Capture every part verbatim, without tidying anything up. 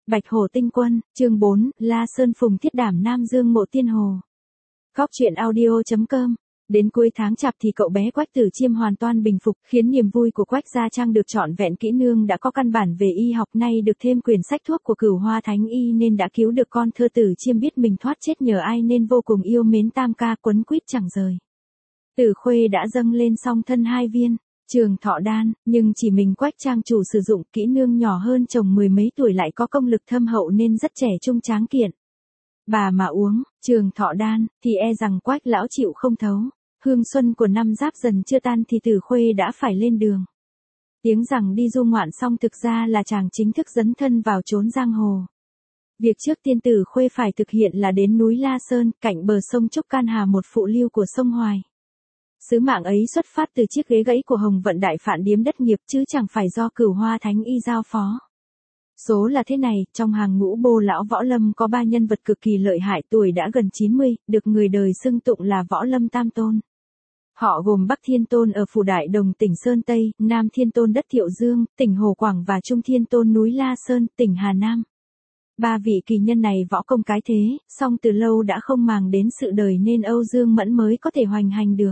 Bạch Hổ Tinh Quân, chương bốn, La Sơn Phùng Thiết Đảm Nam Dương Mộ Tiên Hồ. Góc truyện audio chấm com. Đến cuối tháng chạp thì cậu bé Quách Tử Chiêm hoàn toàn bình phục, khiến niềm vui của Quách gia trang được trọn vẹn. Kỹ nương đã có căn bản về y học, nay được thêm quyển sách thuốc của Cửu Hoa Thánh Y nên đã cứu được con thơ Tử Chiêm biết mình thoát chết nhờ ai nên vô cùng yêu mến tam ca, quấn quýt chẳng rời. Tử Khuê đã dâng lên song thân hai viên Trường Thọ đan, nhưng chỉ mình Quách trang chủ sử dụng. Kỹ nương nhỏ hơn chồng mười mấy tuổi lại có công lực thâm hậu nên rất trẻ trung tráng kiện. Bà mà uống Trường Thọ đan thì e rằng Quách lão chịu không thấu. Hương xuân của năm Giáp Dần chưa tan thì Tử Khuê đã phải lên đường. Tiếng rằng đi du ngoạn xong thực ra là chàng chính thức dấn thân vào chốn giang hồ. Việc trước tiên Tử Khuê phải thực hiện là đến núi La Sơn, cạnh bờ sông Trúc Can Hà, một phụ lưu của sông Hoài. Sứ mạng ấy xuất phát từ chiếc ghế gãy của Hồng Vận Đại Phạn Điếm đất nghiệp chứ chẳng phải do Cửu Hoa Thánh Y giao phó. Số là thế này, trong hàng ngũ Bô lão võ lâm có ba nhân vật cực kỳ lợi hại, tuổi đã gần chín mươi, được người đời xưng tụng là Võ Lâm Tam Tôn. Họ gồm Bắc Thiên Tôn ở phủ Đại Đồng tỉnh Sơn Tây, Nam Thiên Tôn đất Thiệu Dương, tỉnh Hồ Quảng và Trung Thiên Tôn núi La Sơn, tỉnh Hà Nam. Ba vị kỳ nhân này võ công cái thế, song từ lâu đã không màng đến sự đời nên Âu Dương Mẫn mới có thể hoành hành được.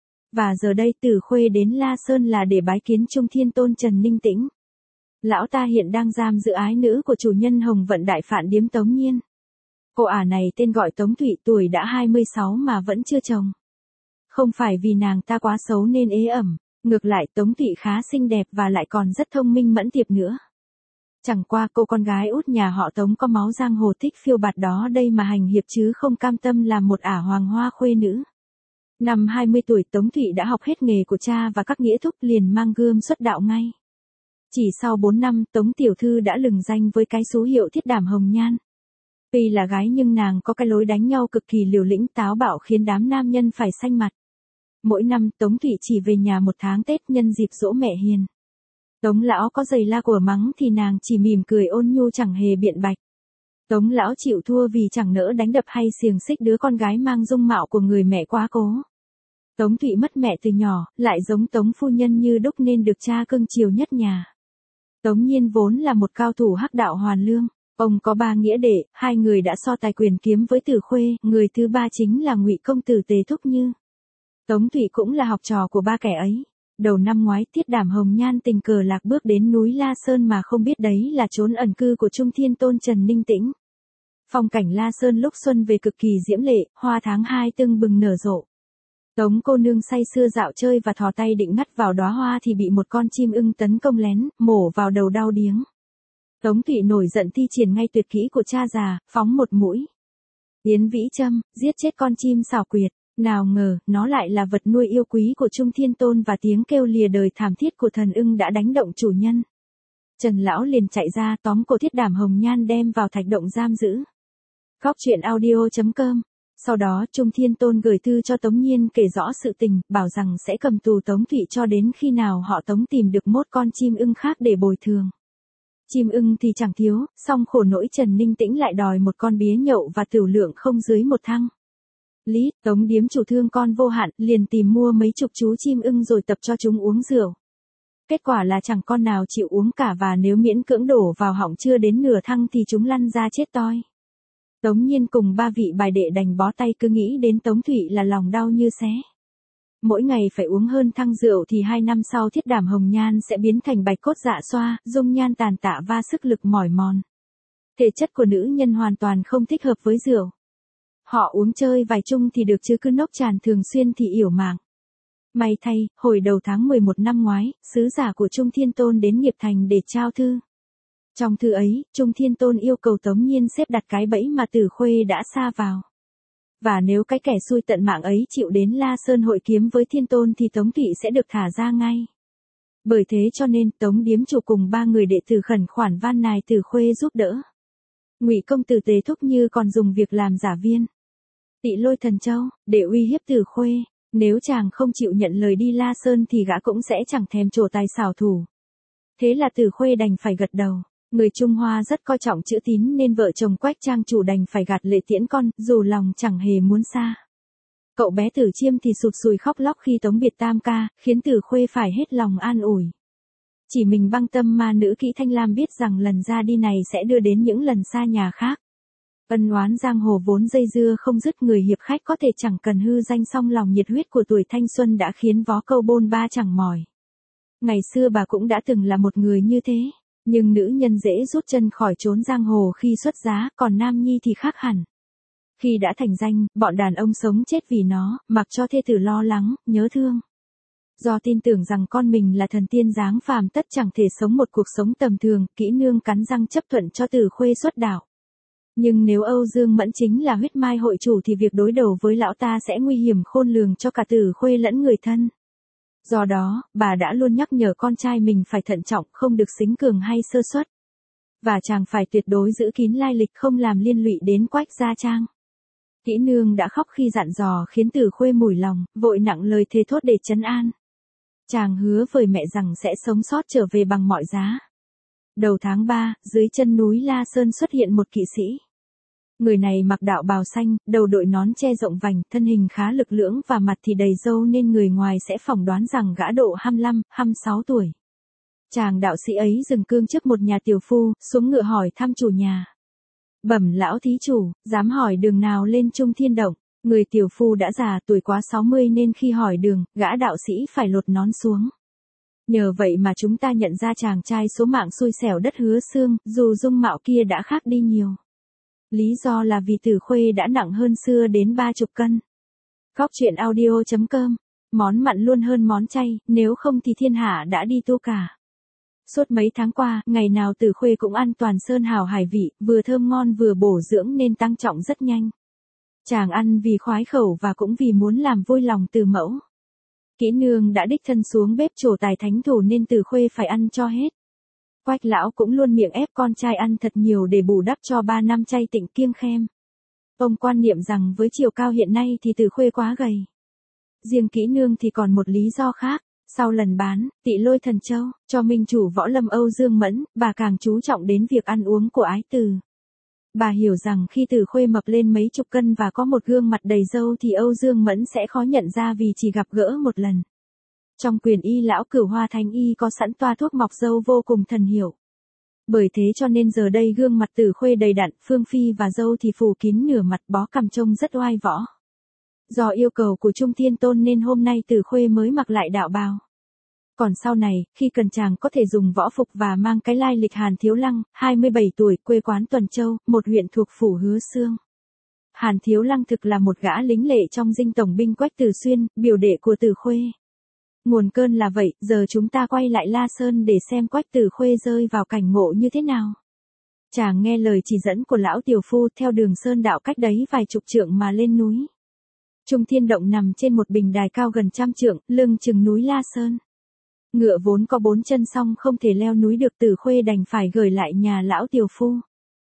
Và giờ đây Tử Khuê đến La Sơn là để bái kiến Trung Thiên Tôn Trần Ninh Tĩnh. Lão ta hiện đang giam giữ ái nữ của chủ nhân Hồng Vận Đại Phạn Điếm Tống Nhiên. Cô ả này tên gọi Tống Thụy, tuổi đã hai mươi sáu mà vẫn chưa chồng. Không phải vì nàng ta quá xấu nên ế ẩm, ngược lại Tống Thụy khá xinh đẹp và lại còn rất thông minh mẫn tiệp nữa. Chẳng qua cô con gái út nhà họ Tống có máu giang hồ thích phiêu bạt đó đây mà hành hiệp chứ không cam tâm làm một ả hoàng hoa khuê nữ. Năm hai mươi tuổi Tống Thụy đã học hết nghề của cha và các nghĩa thúc liền mang gươm xuất đạo ngay. Chỉ sau bốn năm Tống Tiểu Thư đã lừng danh với cái số hiệu Thiết Đảm Hồng Nhan. Tuy là gái nhưng nàng có cái lối đánh nhau cực kỳ liều lĩnh táo bạo khiến đám nam nhân phải xanh mặt. Mỗi năm Tống Thụy chỉ về nhà một tháng Tết nhân dịp giỗ mẹ hiền. Tống lão có giày la của mắng thì nàng chỉ mỉm cười ôn nhu chẳng hề biện bạch. Tống lão chịu thua vì chẳng nỡ đánh đập hay xiềng xích đứa con gái mang dung mạo của người mẹ quá cố. Tống Thụy mất mẹ từ nhỏ, lại giống Tống phu nhân như đúc nên được cha cưng chiều nhất nhà. Tống Nhiên vốn là một cao thủ hắc đạo hoàn lương, ông có ba nghĩa đệ, hai người đã so tài quyền kiếm với Tử Khuê, người thứ ba chính là Ngụy công tử Tề Thúc Như. Tống Thụy cũng là học trò của ba kẻ ấy. Đầu năm ngoái Thiết Đảm Hồng Nhan tình cờ lạc bước đến núi La Sơn mà không biết đấy là chốn ẩn cư của Trung Thiên Tôn Trần Ninh Tĩnh. Phong cảnh La Sơn lúc xuân về cực kỳ diễm lệ, hoa tháng hai tưng bừng nở rộ. Tống cô nương say sưa dạo chơi và thò tay định ngắt vào đóa hoa thì bị một con chim ưng tấn công lén, mổ vào đầu đau điếng. Tống Thụy nổi giận thi triển ngay tuyệt kỹ của cha già, phóng một mũi Yến Vĩ Châm, giết chết con chim xảo quyệt. Nào ngờ, nó lại là vật nuôi yêu quý của Trung Thiên Tôn và tiếng kêu lìa đời thảm thiết của thần ưng đã đánh động chủ nhân. Trần lão liền chạy ra tóm cô Thiết Đảm Hồng Nhan đem vào thạch động giam giữ. Góc truyện audio chấm com. Sau đó Trung Thiên Tôn gửi thư cho Tống Nhiên kể rõ sự tình, bảo rằng sẽ cầm tù Tống Thụy cho đến khi nào họ Tống tìm được mốt con chim ưng khác để bồi thường. Chim ưng thì chẳng thiếu, song khổ nỗi Trần Ninh Tĩnh lại đòi một con bía nhậu và tửu lượng không dưới một thăng. Lý, Tống điếm chủ thương con vô hạn, liền tìm mua mấy chục chú chim ưng rồi tập cho chúng uống rượu. Kết quả là chẳng con nào chịu uống cả và nếu miễn cưỡng đổ vào họng chưa đến nửa thăng thì chúng lăn ra chết toi. Tống Nhiên cùng ba vị bài đệ đành bó tay, cứ nghĩ đến Tống Thụy là lòng đau như xé. Mỗi ngày phải uống hơn thăng rượu thì hai năm sau Thiết Đảm Hồng Nhan sẽ biến thành bạch cốt dạ xoa, dung nhan tàn tạ và sức lực mỏi mòn. Thể chất của nữ nhân hoàn toàn không thích hợp với rượu. Họ uống chơi vài chung thì được chứ cứ nốc tràn thường xuyên thì yểu mạng. May thay, hồi đầu tháng mười một năm ngoái, sứ giả của Trung Thiên Tôn đến Nghiệp Thành để trao thư. Trong thư ấy, Trung Thiên Tôn yêu cầu Tống Nhiên xếp đặt cái bẫy mà Tử Khuê đã sa vào. Và nếu cái kẻ xui tận mạng ấy chịu đến La Sơn hội kiếm với Thiên Tôn thì Tống Thụy sẽ được thả ra ngay. Bởi thế cho nên Tống điếm chủ cùng ba người đệ tử khẩn khoản van nài Tử Khuê giúp đỡ. Ngụy công tử Tề Thúc Như còn dùng việc làm giả viên Tị Lôi Thần Châu để uy hiếp Tử Khuê, nếu chàng không chịu nhận lời đi La Sơn thì gã cũng sẽ chẳng thèm trổ tài xảo thủ. Thế là Tử Khuê đành phải gật đầu. Người Trung Hoa rất coi trọng chữ tín nên vợ chồng Quách trang chủ đành phải gạt lệ tiễn con, dù lòng chẳng hề muốn xa. Cậu bé Tử Chiêm thì sụt sùi khóc lóc khi tống biệt tam ca, khiến Tử Khuê phải hết lòng an ủi. Chỉ mình Băng Tâm ma nữ Kỷ Thanh Lam biết rằng lần ra đi này sẽ đưa đến những lần xa nhà khác. Ân oán giang hồ vốn dây dưa không dứt, người hiệp khách có thể chẳng cần hư danh song lòng nhiệt huyết của tuổi thanh xuân đã khiến vó câu bôn ba chẳng mỏi. Ngày xưa bà cũng đã từng là một người như thế, nhưng nữ nhân dễ rút chân khỏi chốn giang hồ khi xuất giá, còn nam nhi thì khác hẳn. Khi đã thành danh, bọn đàn ông sống chết vì nó, mặc cho thê tử lo lắng, nhớ thương. Do tin tưởng rằng con mình là thần tiên dáng phàm tất chẳng thể sống một cuộc sống tầm thường, Kỹ Nương cắn răng chấp thuận cho Từ Khuê xuất đạo. Nhưng nếu Âu Dương Mẫn chính là huyết mai hội chủ thì việc đối đầu với lão ta sẽ nguy hiểm khôn lường cho cả Từ Khuê lẫn người thân. Do đó, bà đã luôn nhắc nhở con trai mình phải thận trọng, không được xính cường hay sơ suất. Và chàng phải tuyệt đối giữ kín lai lịch, không làm liên lụy đến Quách Gia Trang. Kỹ Nương đã khóc khi dặn dò khiến Từ Khuê mủi lòng, vội nặng lời thề thốt để trấn an. Chàng hứa với mẹ rằng sẽ sống sót trở về bằng mọi giá. Đầu tháng ba, dưới chân núi La Sơn xuất hiện một kỵ sĩ. Người này mặc đạo bào xanh, đầu đội nón che rộng vành, thân hình khá lực lưỡng và mặt thì đầy râu nên người ngoài sẽ phỏng đoán rằng gã độ hai mươi lăm, hai mươi sáu tuổi. Chàng đạo sĩ ấy dừng cương trước một nhà tiểu phu, xuống ngựa hỏi thăm chủ nhà. Bẩm lão thí chủ, dám hỏi đường nào lên Trung Thiên Động. Người tiểu phu đã già tuổi quá sáu mươi nên khi hỏi đường, gã đạo sĩ phải lột nón xuống. Nhờ vậy mà chúng ta nhận ra chàng trai số mạng xui xẻo đất Hứa Xương, dù dung mạo kia đã khác đi nhiều. Lý do là vì Từ Khuê đã nặng hơn xưa đến ba chục cân. Góc truyện audio chấm com. Món mặn luôn hơn món chay, nếu không thì thiên hạ đã đi tu cả. Suốt mấy tháng qua, ngày nào Từ Khuê cũng ăn toàn sơn hào hải vị, vừa thơm ngon vừa bổ dưỡng nên tăng trọng rất nhanh. Chàng ăn vì khoái khẩu và cũng vì muốn làm vui lòng Từ mẫu. Kỹ Nương đã đích thân xuống bếp trổ tài thánh thủ nên Từ Khuê phải ăn cho hết. Quách lão cũng luôn miệng ép con trai ăn thật nhiều để bù đắp cho ba năm chay tịnh kiêng khem. Ông quan niệm rằng với chiều cao hiện nay thì Từ Khuê quá gầy. Riêng Kỹ Nương thì còn một lý do khác. Sau lần bán Tị Lôi Thần Châu cho minh chủ võ lâm Âu Dương Mẫn, bà càng chú trọng đến việc ăn uống của ái tử. Bà hiểu rằng khi Từ Khuê mập lên mấy chục cân và có một gương mặt đầy râu thì Âu Dương Mẫn sẽ khó nhận ra vì chỉ gặp gỡ một lần. Trong quyền y lão Cửu Hoa Thánh Y có sẵn toa thuốc mọc râu vô cùng thần hiệu. Bởi thế cho nên giờ đây gương mặt Từ Khuê đầy đặn, phương phi và râu thì phủ kín nửa mặt, bó cằm trông rất oai võ. Do yêu cầu của Trung Thiên Tôn nên hôm nay Từ Khuê mới mặc lại đạo bào. Còn sau này, khi cần chàng có thể dùng võ phục và mang cái lai lịch Hàn Thiếu Lăng, hai mươi bảy tuổi, quê quán Tuần Châu, một huyện thuộc phủ Hứa Xương. Hàn Thiếu Lăng thực là một gã lính lệ trong dinh tổng binh Quách Từ Xuyên, biểu đệ của Từ Khuê. Nguồn cơn là vậy, giờ chúng ta quay lại La Sơn để xem Quách Từ Khuê rơi vào cảnh ngộ như thế nào. Chàng nghe lời chỉ dẫn của lão tiểu phu theo đường sơn đạo cách đấy vài chục trượng mà lên núi. Trung Thiên Động nằm trên một bình đài cao gần trăm trượng, lưng chừng núi La Sơn. Ngựa vốn có bốn chân song không thể leo núi được, Từ Khuê đành phải gửi lại nhà lão tiểu phu.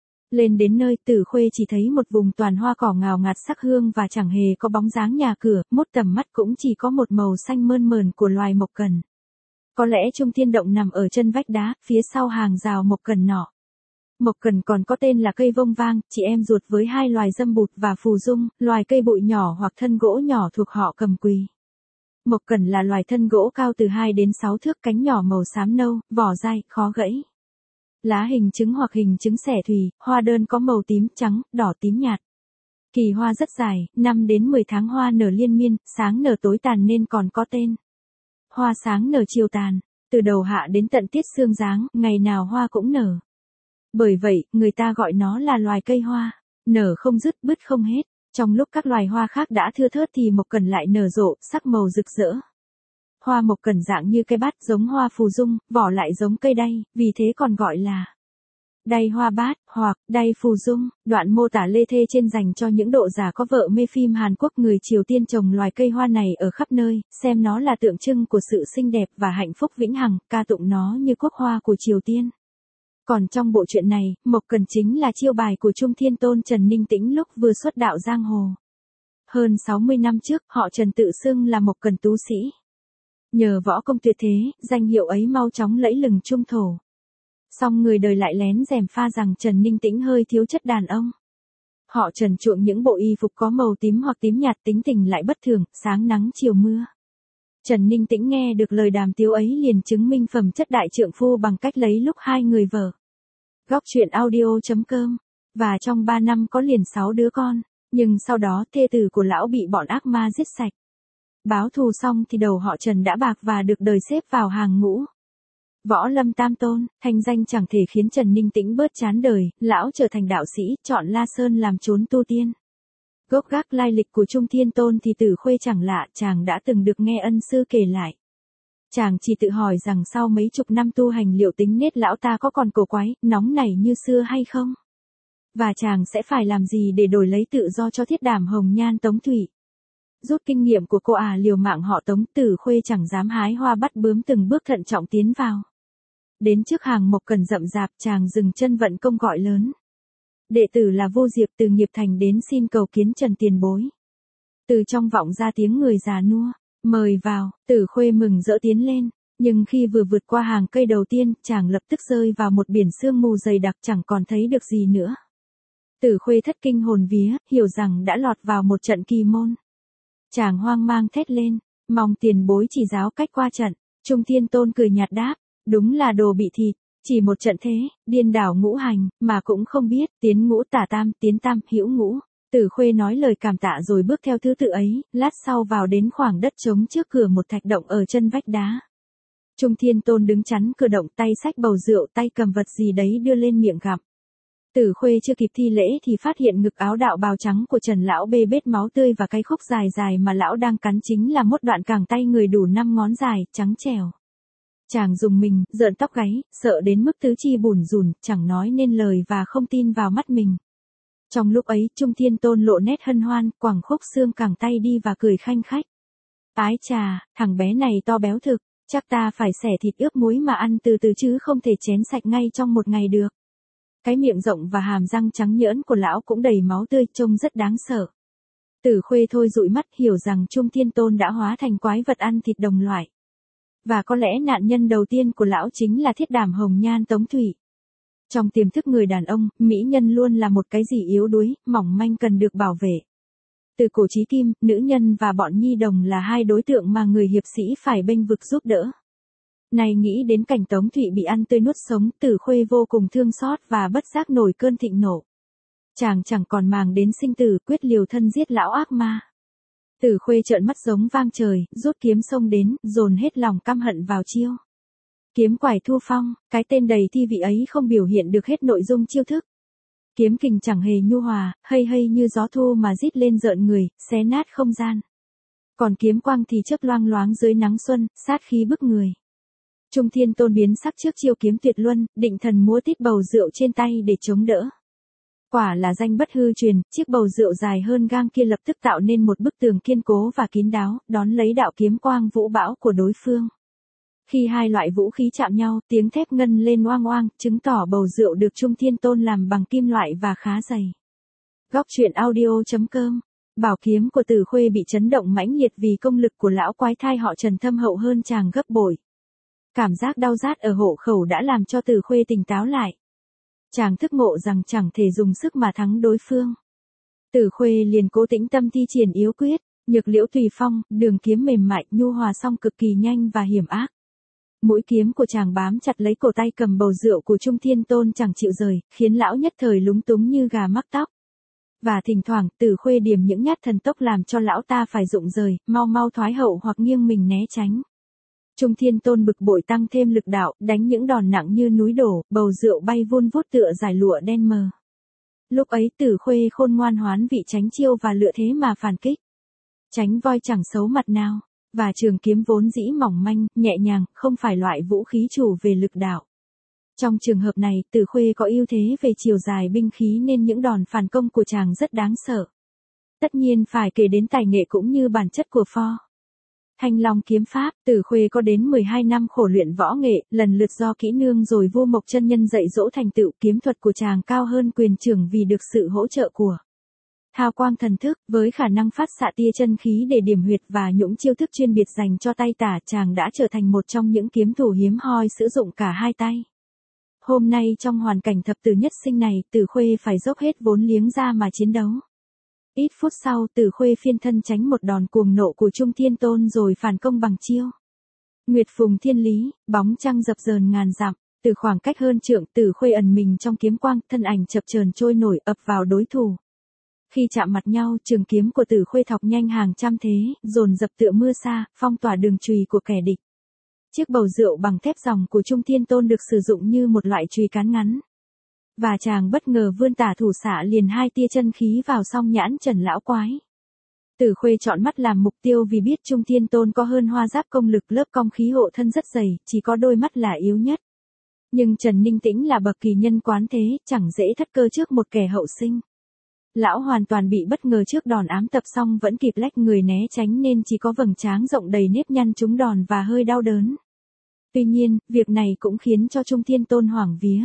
Lên đến nơi, Từ Khuê chỉ thấy một vùng toàn hoa cỏ ngào ngạt sắc hương và chẳng hề có bóng dáng nhà cửa, mốt tầm mắt cũng chỉ có một màu xanh mơn mởn của loài mộc cần. Có lẽ Trung Thiên Động nằm ở chân vách đá, phía sau hàng rào mộc cần nọ. Mộc cần còn có tên là cây vông vang, chị em ruột với hai loài dâm bụt và phù dung, loài cây bụi nhỏ hoặc thân gỗ nhỏ thuộc họ Cầm Quỳ. Mộc cần là loài thân gỗ cao từ hai đến sáu thước, cánh nhỏ màu xám nâu, vỏ dai, khó gãy. Lá hình trứng hoặc hình trứng xẻ thùy, hoa đơn có màu tím, trắng, đỏ tím nhạt. Kỳ hoa rất dài, năm đến mười tháng hoa nở liên miên, sáng nở tối tàn nên còn có tên. Hoa sáng nở chiều tàn, từ đầu hạ đến tận tiết sương giáng, ngày nào hoa cũng nở. Bởi vậy, người ta gọi nó là loài cây hoa, nở không dứt, bứt không hết. Trong lúc các loài hoa khác đã thưa thớt thì mộc cần lại nở rộ, sắc màu rực rỡ. Hoa mộc cần dạng như cây bát, giống hoa phù dung, vỏ lại giống cây đay, vì thế còn gọi là đay hoa bát, hoặc đay phù dung. Đoạn mô tả lê thê trên dành cho những độ giả có vợ mê phim Hàn Quốc. Người Triều Tiên trồng loài cây hoa này ở khắp nơi, xem nó là tượng trưng của sự xinh đẹp và hạnh phúc vĩnh hằng, ca tụng nó như quốc hoa của Triều Tiên. Còn trong bộ truyện này, mộc cần chính là chiêu bài của Trung Thiên Tôn Trần Ninh Tĩnh lúc vừa xuất đạo giang hồ. Hơn sáu mươi năm trước, họ Trần tự xưng là Mộc Cần Tú Sĩ. Nhờ võ công tuyệt thế, danh hiệu ấy mau chóng lẫy lừng trung thổ. Song người đời lại lén rèm pha rằng Trần Ninh Tĩnh hơi thiếu chất đàn ông. Họ Trần chuộng những bộ y phục có màu tím hoặc tím nhạt, tính tình lại bất thường, sáng nắng chiều mưa. Trần Ninh Tĩnh nghe được lời đàm tiếu ấy liền chứng minh phẩm chất đại trượng phu bằng cách lấy lúc hai người vợ. Góc truyện audio chấm com. Và trong ba năm có liền sáu đứa con, nhưng sau đó thê tử của lão bị bọn ác ma giết sạch. Báo thù xong thì đầu họ Trần đã bạc và được đời xếp vào hàng ngũ. Võ Lâm Tam Tôn, thanh danh chẳng thể khiến Trần Ninh Tĩnh bớt chán đời, lão trở thành đạo sĩ, chọn La Sơn làm chốn tu tiên. Gốc gác lai lịch của Trung Thiên Tôn thì Tử Khuê chẳng lạ, chàng đã từng được nghe ân sư kể lại. Chàng chỉ tự hỏi rằng sau mấy chục năm tu hành liệu tính nết lão ta có còn cổ quái, nóng nảy như xưa hay không? Và chàng sẽ phải làm gì để đổi lấy tự do cho thiết đảm hồng nhan Tống Thủy? Rút kinh nghiệm của cô à liều mạng họ Tống, Tử Khuê chẳng dám hái hoa bắt bướm, từng bước thận trọng tiến vào. Đến trước hàng mộc cần rậm rạp, chàng dừng chân vận công gọi lớn. Đệ tử là Vô Diệp từ Nghiệp Thành đến xin cầu kiến Trần tiền bối. Từ trong vọng ra tiếng người già nua, mời vào. Tử Khuê mừng rỡ tiến lên, nhưng khi vừa vượt qua hàng cây đầu tiên, chàng lập tức rơi vào một biển sương mù dày đặc, chẳng còn thấy được gì nữa. Tử Khuê thất kinh hồn vía, hiểu rằng đã lọt vào một trận kỳ môn. Chàng hoang mang thét lên, mong tiền bối chỉ giáo cách qua trận. Trung Thiên Tôn cười nhạt đáp, đúng là đồ bị thịt, chỉ một trận thế, điên đảo ngũ hành, mà cũng không biết, tiến ngũ tả tam, tiến tam, hữu ngũ. Tử Khuê nói lời cảm tạ rồi bước theo thứ tự ấy, lát sau vào đến khoảng đất trống trước cửa một thạch động ở chân vách đá. Trung Thiên Tôn đứng chắn cửa động, tay xách bầu rượu, tay cầm vật gì đấy đưa lên miệng gặm. Tử Khuê chưa kịp thi lễ thì phát hiện ngực áo đạo bào trắng của Trần lão bê bết máu tươi và cái khúc dài dài mà lão đang cắn chính là một đoạn cẳng tay người đủ năm ngón dài, trắng trẻo. Chàng dùng mình, rợn tóc gáy, sợ đến mức tứ chi bủn rủn, chẳng nói nên lời và không tin vào mắt mình. Trong lúc ấy, Trung Thiên Tôn lộ nét hân hoan, quẳng khúc xương cẳng tay đi và cười khanh khách. Ái chà, thằng bé này to béo thực, chắc ta phải xẻ thịt ướp muối mà ăn từ từ chứ không thể chén sạch ngay trong một ngày được. Cái miệng rộng và hàm răng trắng nhỡn của lão cũng đầy máu tươi, trông rất đáng sợ. Tử Khuê thôi dụi mắt, hiểu rằng Trung Thiên Tôn đã hóa thành quái vật ăn thịt đồng loại. Và có lẽ nạn nhân đầu tiên của lão chính là thiết đảm hồng nhan Tống Thủy. Trong tiềm thức người đàn ông, mỹ nhân luôn là một cái gì yếu đuối, mỏng manh cần được bảo vệ. Từ cổ chí kim, nữ nhân và bọn nhi đồng là hai đối tượng mà người hiệp sĩ phải bênh vực giúp đỡ. Này nghĩ đến cảnh Tống Thụy bị ăn tươi nuốt sống, Tử Khuê vô cùng thương xót và bất giác nổi cơn thịnh nộ. Chàng chẳng còn màng đến sinh tử, quyết liều thân giết lão ác ma. Tử Khuê trợn mắt giống vang trời, rút kiếm xông đến, dồn hết lòng căm hận vào chiêu. Kiếm quải thu phong, cái tên đầy thi vị ấy không biểu hiện được hết nội dung chiêu thức. Kiếm kình chẳng hề nhu hòa, hây hây như gió thu mà rít lên rợn người, xé nát không gian. Còn kiếm quang thì chớp loang loáng dưới nắng xuân, sát khí bức người. Trung Thiên Tôn biến sắc trước chiêu kiếm tuyệt luân, định thần múa tít bầu rượu trên tay để chống đỡ. Quả là danh bất hư truyền, chiếc bầu rượu dài hơn gang kia lập tức tạo nên một bức tường kiên cố và kín đáo, đón lấy đạo kiếm quang vũ bão của đối phương. Khi hai loại vũ khí chạm nhau, tiếng thép ngân lên oang oang, chứng tỏ bầu rượu được Trung Thiên Tôn làm bằng kim loại và khá dày. Góc truyện audio chấm com. Bảo kiếm của Tử Khuê bị chấn động mãnh liệt vì công lực của lão quái thai họ Trần thâm hậu hơn chàng gấp bội. Cảm giác đau rát ở hộ khẩu đã làm cho Tử Khuê tỉnh táo lại. Chàng thức ngộ rằng chẳng thể dùng sức mà thắng đối phương. Tử Khuê liền cố tĩnh tâm thi triển yếu quyết, nhược liễu tùy phong, đường kiếm mềm mại, nhu hòa song cực kỳ nhanh và hiểm ác. Mũi kiếm của chàng bám chặt lấy cổ tay cầm bầu rượu của Trung Thiên Tôn chẳng chịu rời, khiến lão nhất thời lúng túng như gà mắc tóc. Và thỉnh thoảng, Tử Khuê điểm những nhát thần tốc làm cho lão ta phải rụng rời, mau mau thoái hậu hoặc nghiêng mình né tránh. Trung Thiên Tôn bực bội tăng thêm lực đạo, đánh những đòn nặng như núi đổ, bầu rượu bay vun vút tựa dải lụa đen mờ. Lúc ấy Tử Khuê khôn ngoan hoán vị tránh chiêu và lựa thế mà phản kích. Tránh voi chẳng xấu mặt nào, và trường kiếm vốn dĩ mỏng manh, nhẹ nhàng, không phải loại vũ khí chủ về lực đạo. Trong trường hợp này, Tử Khuê có ưu thế về chiều dài binh khí nên những đòn phản công của chàng rất đáng sợ. Tất nhiên phải kể đến tài nghệ cũng như bản chất của pho. Thanh Long kiếm pháp, Tử Khuê có đến mười hai năm khổ luyện võ nghệ, lần lượt do kỹ nương rồi Vua Mộc chân nhân dạy dỗ thành tựu, kiếm thuật của chàng cao hơn quyền trưởng vì được sự hỗ trợ của hào quang thần thức, với khả năng phát xạ tia chân khí để điểm huyệt và những chiêu thức chuyên biệt dành cho tay tả, chàng đã trở thành một trong những kiếm thủ hiếm hoi sử dụng cả hai tay. Hôm nay trong hoàn cảnh thập tử nhất sinh này, Tử Khuê phải dốc hết vốn liếng ra mà chiến đấu. Ít phút sau Tử Khuê phiên thân tránh một đòn cuồng nộ của Trung Thiên Tôn rồi phản công bằng chiêu Nguyệt Phùng Thiên Lý, bóng trăng dập dờn ngàn dặm, từ khoảng cách hơn trượng Tử Khuê ẩn mình trong kiếm quang, thân ảnh chập chờn trôi nổi ập vào đối thủ. Khi chạm mặt nhau, trường kiếm của Tử Khuê thọc nhanh hàng trăm thế, dồn dập tựa mưa sa, phong tỏa đường chùy của kẻ địch. Chiếc bầu rượu bằng thép ròng của Trung Thiên Tôn được sử dụng như một loại chùy cán ngắn. Và chàng bất ngờ vươn tả thủ xạ liền hai tia chân khí vào song nhãn Trần lão quái. Tử Khuê chọn mắt làm mục tiêu vì biết Trung Thiên Tôn có hơn hoa giáp công lực, lớp cong khí hộ thân rất dày, chỉ có đôi mắt là yếu nhất. Nhưng Trần Ninh Tĩnh là bậc kỳ nhân quán thế, chẳng dễ thất cơ trước một kẻ hậu sinh. Lão hoàn toàn bị bất ngờ trước đòn ám tập xong vẫn kịp lách người né tránh nên chỉ có vầng trán rộng đầy nếp nhăn trúng đòn và hơi đau đớn. Tuy nhiên, việc này cũng khiến cho Trung Thiên Tôn hoảng vía.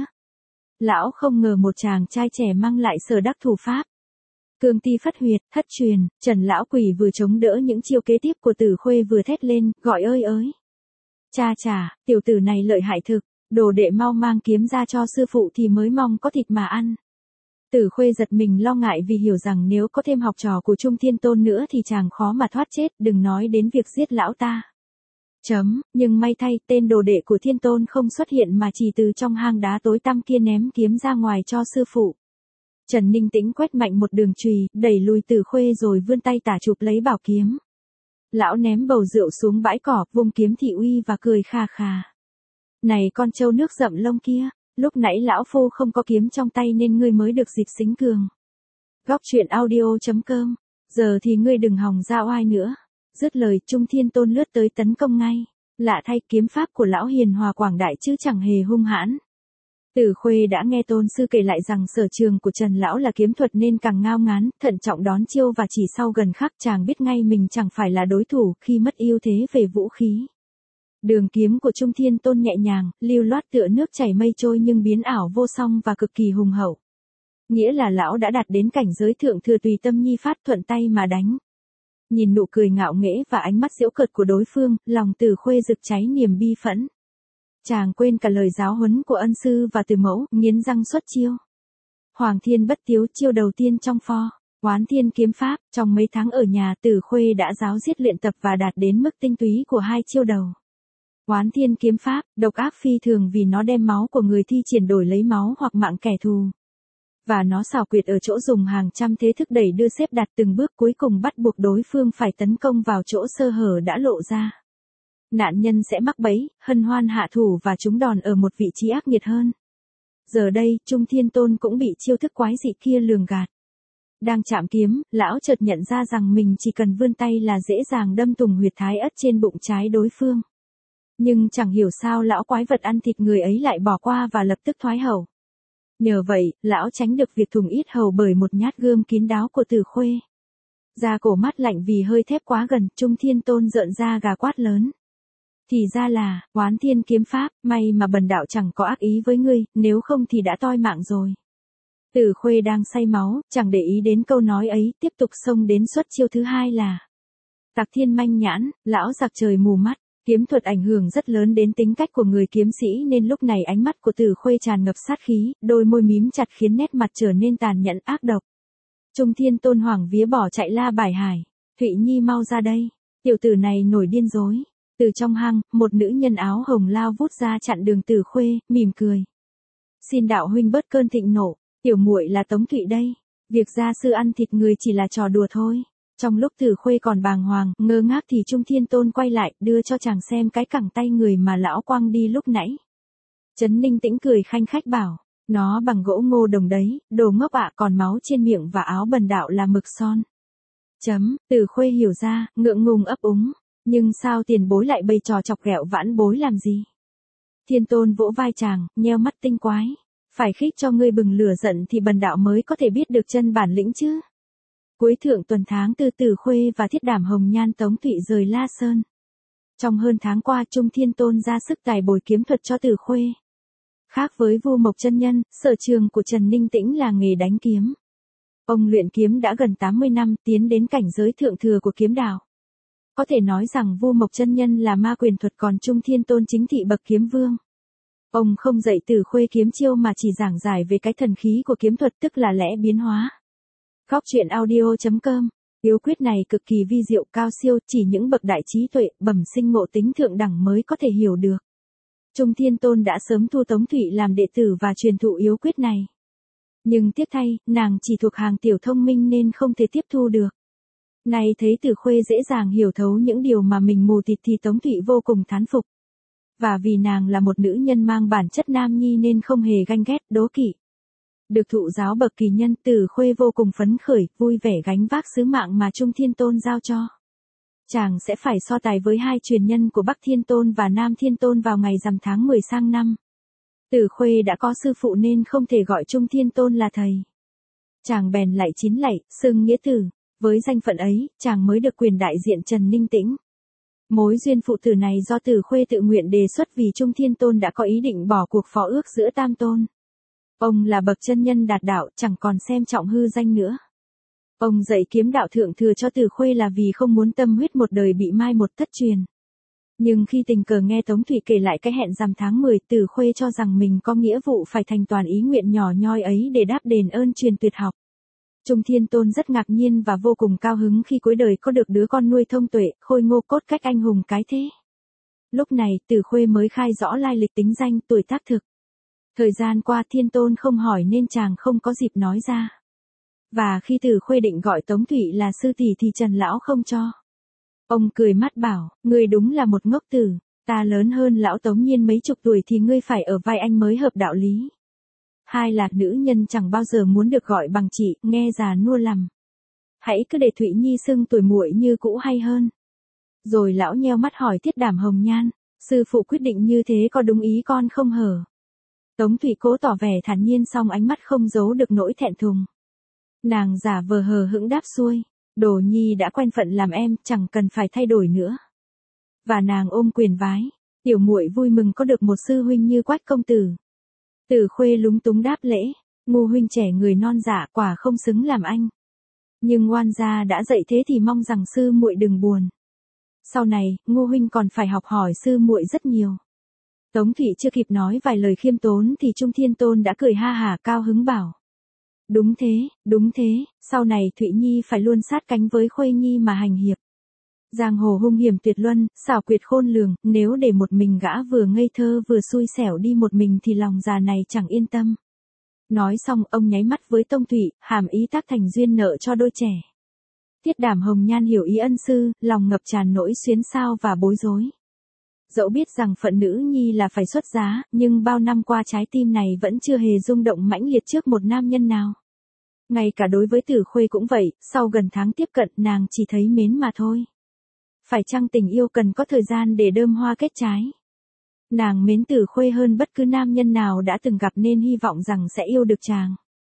Lão không ngờ một chàng trai trẻ mang lại sở đắc thủ pháp. Cương ti phất huyệt, thất truyền, Trần lão quỷ vừa chống đỡ những chiêu kế tiếp của Tử Khuê vừa thét lên, gọi ơi ới. Cha chà, tiểu tử này lợi hại thực, đồ đệ mau mang kiếm ra cho sư phụ thì mới mong có thịt mà ăn. Tử Khuê giật mình lo ngại vì hiểu rằng nếu có thêm học trò của Trung Thiên Tôn nữa thì chàng khó mà thoát chết, đừng nói đến việc giết lão ta. Chấm, nhưng may thay, tên đồ đệ của Thiên Tôn không xuất hiện mà chỉ từ trong hang đá tối tăm kia ném kiếm ra ngoài cho sư phụ. Trần Ninh Tĩnh quét mạnh một đường chùy, đẩy lùi Tử Khuê rồi vươn tay tả chụp lấy bảo kiếm. Lão ném bầu rượu xuống bãi cỏ, vung kiếm thị uy và cười kha kha. Này con trâu nước rậm lông kia, lúc nãy lão phu không có kiếm trong tay nên ngươi mới được dịp xính cường. Góc truyện audio chấm com, giờ thì ngươi đừng hòng ra oai nữa. Dứt lời, Trung Thiên Tôn lướt tới tấn công ngay. Lạ thay, kiếm pháp của lão hiền hòa quảng đại chứ chẳng hề hung hãn. Tử Khuê đã nghe tôn sư kể lại rằng sở trường của Trần lão là kiếm thuật nên càng ngao ngán, thận trọng đón chiêu và chỉ sau gần khắc chàng biết ngay mình chẳng phải là đối thủ khi mất ưu thế về vũ khí. Đường kiếm của Trung Thiên Tôn nhẹ nhàng, lưu loát tựa nước chảy mây trôi nhưng biến ảo vô song và cực kỳ hùng hậu. Nghĩa là lão đã đạt đến cảnh giới thượng thừa tùy tâm nhi phát, thuận tay mà đánh. Nhìn nụ cười ngạo nghễ và ánh mắt giễu cợt của đối phương, lòng Tử Khuê rực cháy niềm bi phẫn. Chàng quên cả lời giáo huấn của ân sư và từ mẫu, nghiến răng xuất chiêu. Hoàng Thiên Bất Tiếu, chiêu đầu tiên trong pho Oán Thiên kiếm pháp. Trong mấy tháng ở nhà, Tử Khuê đã giáo diết luyện tập và đạt đến mức tinh túy của hai chiêu đầu. Oán Thiên kiếm pháp, độc ác phi thường vì nó đem máu của người thi triển đổi lấy máu hoặc mạng kẻ thù. Và nó xảo quyệt ở chỗ dùng hàng trăm thế thức đẩy đưa xếp đặt từng bước, cuối cùng bắt buộc đối phương phải tấn công vào chỗ sơ hở đã lộ ra. Nạn nhân sẽ mắc bẫy, hân hoan hạ thủ và trúng đòn ở một vị trí ác nghiệt hơn. Giờ đây, Trung Thiên Tôn cũng bị chiêu thức quái dị kia lường gạt. Đang chạm kiếm, lão chợt nhận ra rằng mình chỉ cần vươn tay là dễ dàng đâm thủng huyệt thái ất trên bụng trái đối phương. Nhưng chẳng hiểu sao lão quái vật ăn thịt người ấy lại bỏ qua và lập tức thoái hậu. Nhờ vậy, lão tránh được việc thủng yết hầu bởi một nhát gươm kín đáo của Tử Khuê. Da cổ mát lạnh vì hơi thép quá gần, Trung Thiên Tôn rợn da gà quát lớn. Thì ra là, Oán Thiên kiếm pháp, may mà bần đạo chẳng có ác ý với ngươi, nếu không thì đã toi mạng rồi. Tử Khuê đang say máu, chẳng để ý đến câu nói ấy, tiếp tục xông đến xuất chiêu thứ hai là Tặc Thiên Manh Nhãn. Lão giặc trời mù mắt. Kiếm thuật ảnh hưởng rất lớn đến tính cách của người kiếm sĩ nên lúc này ánh mắt của Tử Khuê tràn ngập sát khí, đôi môi mím chặt khiến nét mặt trở nên tàn nhẫn ác độc. Trung Thiên Tôn hoảng vía bỏ chạy la bài hải. Thụy Nhi mau ra đây. Tiểu tử này nổi điên rối. Từ trong hang, một nữ nhân áo hồng lao vút ra chặn đường Tử Khuê, mỉm cười. Xin đạo huynh bớt cơn thịnh nộ, tiểu muội là Tống Thụy đây. Việc gia sư ăn thịt người chỉ là trò đùa thôi. Trong lúc Tử Khuê còn bàng hoàng, ngơ ngác thì Trung Thiên Tôn quay lại, đưa cho chàng xem cái cẳng tay người mà lão quăng đi lúc nãy. Trấn Ninh Tĩnh cười khanh khách bảo, nó bằng gỗ ngô đồng đấy, đồ ngốc ạ, còn máu trên miệng và áo bần đạo là mực son. Chấm, Tử Khuê hiểu ra, ngượng ngùng ấp úng, nhưng sao tiền bối lại bày trò chọc ghẹo vãn bối làm gì? Thiên Tôn vỗ vai chàng, nheo mắt tinh quái, phải khích cho ngươi bừng lửa giận thì bần đạo mới có thể biết được chân bản lĩnh chứ. Cuối thượng tuần tháng tư, Tử Khuê và Thiết Đảm Hồng Nhan Tống Thụy rời La Sơn. Trong hơn tháng qua, Trung Thiên Tôn ra sức tài bồi kiếm thuật cho Tử Khuê. Khác với Vu Mộc chân nhân, sở trường của Trần Ninh Tĩnh là nghề đánh kiếm. Ông luyện kiếm đã gần tám mươi năm, tiến đến cảnh giới thượng thừa của kiếm đạo. Có thể nói rằng Vu Mộc chân nhân là ma quyền thuật, còn Trung Thiên Tôn chính thị bậc kiếm vương. Ông không dạy Tử Khuê kiếm chiêu mà chỉ giảng giải về cái thần khí của kiếm thuật, tức là lẽ biến hóa. Góc truyện audio chấm com. Yếu quyết này cực kỳ vi diệu cao siêu, chỉ những bậc đại trí tuệ, bẩm sinh ngộ tính thượng đẳng mới có thể hiểu được. Trung Thiên Tôn đã sớm thu Tống Thụy làm đệ tử và truyền thụ yếu quyết này. Nhưng tiếc thay, nàng chỉ thuộc hàng tiểu thông minh nên không thể tiếp thu được. Này thấy Tử Khuê dễ dàng hiểu thấu những điều mà mình mù tịt thì Tống Thụy vô cùng thán phục. Và vì nàng là một nữ nhân mang bản chất nam nhi nên không hề ganh ghét, đố kỵ. Được thụ giáo bậc kỳ nhân, Tử Khuê vô cùng phấn khởi, vui vẻ gánh vác sứ mạng mà Trung Thiên Tôn giao cho. Chàng sẽ phải so tài với hai truyền nhân của Bắc Thiên Tôn và Nam Thiên Tôn vào ngày rằm tháng mười sang năm. Tử Khuê đã có sư phụ nên không thể gọi Trung Thiên Tôn là thầy. Chàng bèn lạy chín lạy, xưng nghĩa tử, với danh phận ấy, chàng mới được quyền đại diện Trần Ninh Tĩnh. Mối duyên phụ tử này do Tử Khuê tự nguyện đề xuất vì Trung Thiên Tôn đã có ý định bỏ cuộc phó ước giữa tam tôn. Ông là bậc chân nhân đạt đạo, chẳng còn xem trọng hư danh nữa. Ông dạy kiếm đạo thượng thừa cho Tử Khuê là vì không muốn tâm huyết một đời bị mai một thất truyền. Nhưng khi tình cờ nghe Tống Thụy kể lại cái hẹn rằm tháng mười, Tử Khuê cho rằng mình có nghĩa vụ phải thành toàn ý nguyện nhỏ nhoi ấy để đáp đền ơn truyền tuyệt học. Trung Thiên Tôn rất ngạc nhiên và vô cùng cao hứng khi cuối đời có được đứa con nuôi thông tuệ, khôi ngô cốt cách anh hùng cái thế. Lúc này Tử Khuê mới khai rõ lai lịch tính danh, tuổi tác thực. Thời gian qua Thiên Tôn không hỏi nên chàng không có dịp nói ra. Và khi Tử Khuê định gọi Tống Thụy là sư tỷ thì Trần Lão không cho. Ông cười mắt bảo, ngươi đúng là một ngốc tử, ta lớn hơn Lão Tống Nhiên mấy chục tuổi thì ngươi phải ở vai anh mới hợp đạo lý. Hai là nữ nhân chẳng bao giờ muốn được gọi bằng chị, nghe già nua lầm. Hãy cứ để Thụy Nhi xưng tuổi muội như cũ hay hơn. Rồi lão nheo mắt hỏi Thiết Đảm Hồng Nhan, sư phụ quyết định như thế có đúng ý con không hở? Tống Thụy cố tỏ vẻ thản nhiên song ánh mắt không giấu được nỗi thẹn thùng. Nàng giả vờ hờ hững đáp xuôi, Đồ Nhi đã quen phận làm em, chẳng cần phải thay đổi nữa. Và nàng ôm quyền vái, tiểu muội vui mừng có được một sư huynh như Quách công tử. Tử Khuê lúng túng đáp lễ, Ngô huynh trẻ người non dạ quả không xứng làm anh. Nhưng oan gia đã dạy thế thì mong rằng sư muội đừng buồn. Sau này, Ngô huynh còn phải học hỏi sư muội rất nhiều. Tống Thụy chưa kịp nói vài lời khiêm tốn thì Trung Thiên Tôn đã cười ha hả cao hứng bảo. Đúng thế, đúng thế, sau này Thụy Nhi phải luôn sát cánh với Khuê Nhi mà hành hiệp. Giang hồ hung hiểm tuyệt luân, xảo quyệt khôn lường, nếu để một mình gã vừa ngây thơ vừa xui xẻo đi một mình thì lòng già này chẳng yên tâm. Nói xong ông nháy mắt với Tông Thụy, hàm ý tác thành duyên nợ cho đôi trẻ. Thiết Đảm Hồng Nhan hiểu ý ân sư, lòng ngập tràn nỗi xuyến xao và bối rối. Dẫu biết rằng phận nữ nhi là phải xuất giá, nhưng bao năm qua trái tim này vẫn chưa hề rung động mãnh liệt trước một nam nhân nào. Ngay cả đối với Tử Khuê cũng vậy, sau gần tháng tiếp cận nàng chỉ thấy mến mà thôi. Phải chăng tình yêu cần có thời gian để đơm hoa kết trái? Nàng mến Tử Khuê hơn bất cứ nam nhân nào đã từng gặp nên hy vọng rằng sẽ yêu được chàng.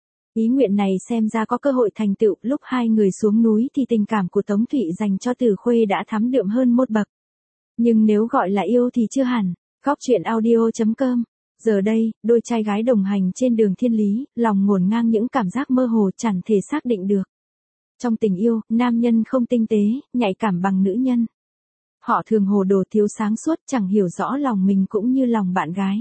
Ý nguyện này xem ra có cơ hội thành tựu, lúc hai người xuống núi thì tình cảm của Tống Thụy dành cho Tử Khuê đã thắm đượm hơn một bậc. Nhưng nếu gọi là yêu thì chưa hẳn. Góc truyện audio chấm com. Giờ đây, đôi trai gái đồng hành trên đường thiên lý, lòng ngổn ngang những cảm giác mơ hồ chẳng thể xác định được. Trong tình yêu, nam nhân không tinh tế, nhạy cảm bằng nữ nhân. Họ thường hồ đồ thiếu sáng suốt, chẳng hiểu rõ lòng mình cũng như lòng bạn gái.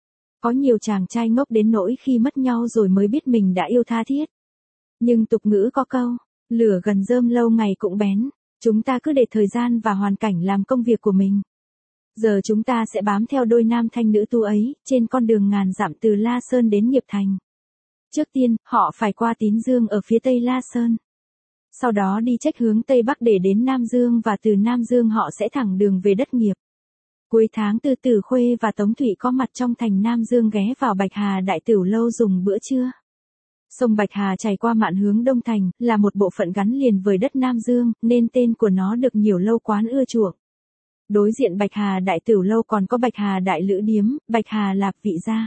Có nhiều chàng trai ngốc đến nỗi khi mất nhau rồi mới biết mình đã yêu tha thiết. Nhưng tục ngữ có câu, lửa gần rơm lâu ngày cũng bén, chúng ta cứ để thời gian và hoàn cảnh làm công việc của mình. Giờ chúng ta sẽ bám theo đôi nam thanh nữ tu ấy, trên con đường ngàn dặm từ La Sơn đến Nghiệp Thành. Trước tiên, họ phải qua Tín Dương ở phía tây La Sơn. Sau đó đi chếch hướng Tây Bắc để đến Nam Dương và từ Nam Dương họ sẽ thẳng đường về đất Nghiệp. Cuối tháng tư Tử Khuê và Tống Thụy có mặt trong thành Nam Dương ghé vào Bạch Hà Đại Tửu Lâu dùng bữa trưa. Sông Bạch Hà chảy qua mạn hướng Đông Thành, là một bộ phận gắn liền với đất Nam Dương, nên tên của nó được nhiều lâu quán ưa chuộng. Đối diện Bạch Hà Đại Tửu Lâu còn có Bạch Hà Đại Lữ Điếm, Bạch Hà Lạp Vị Gia.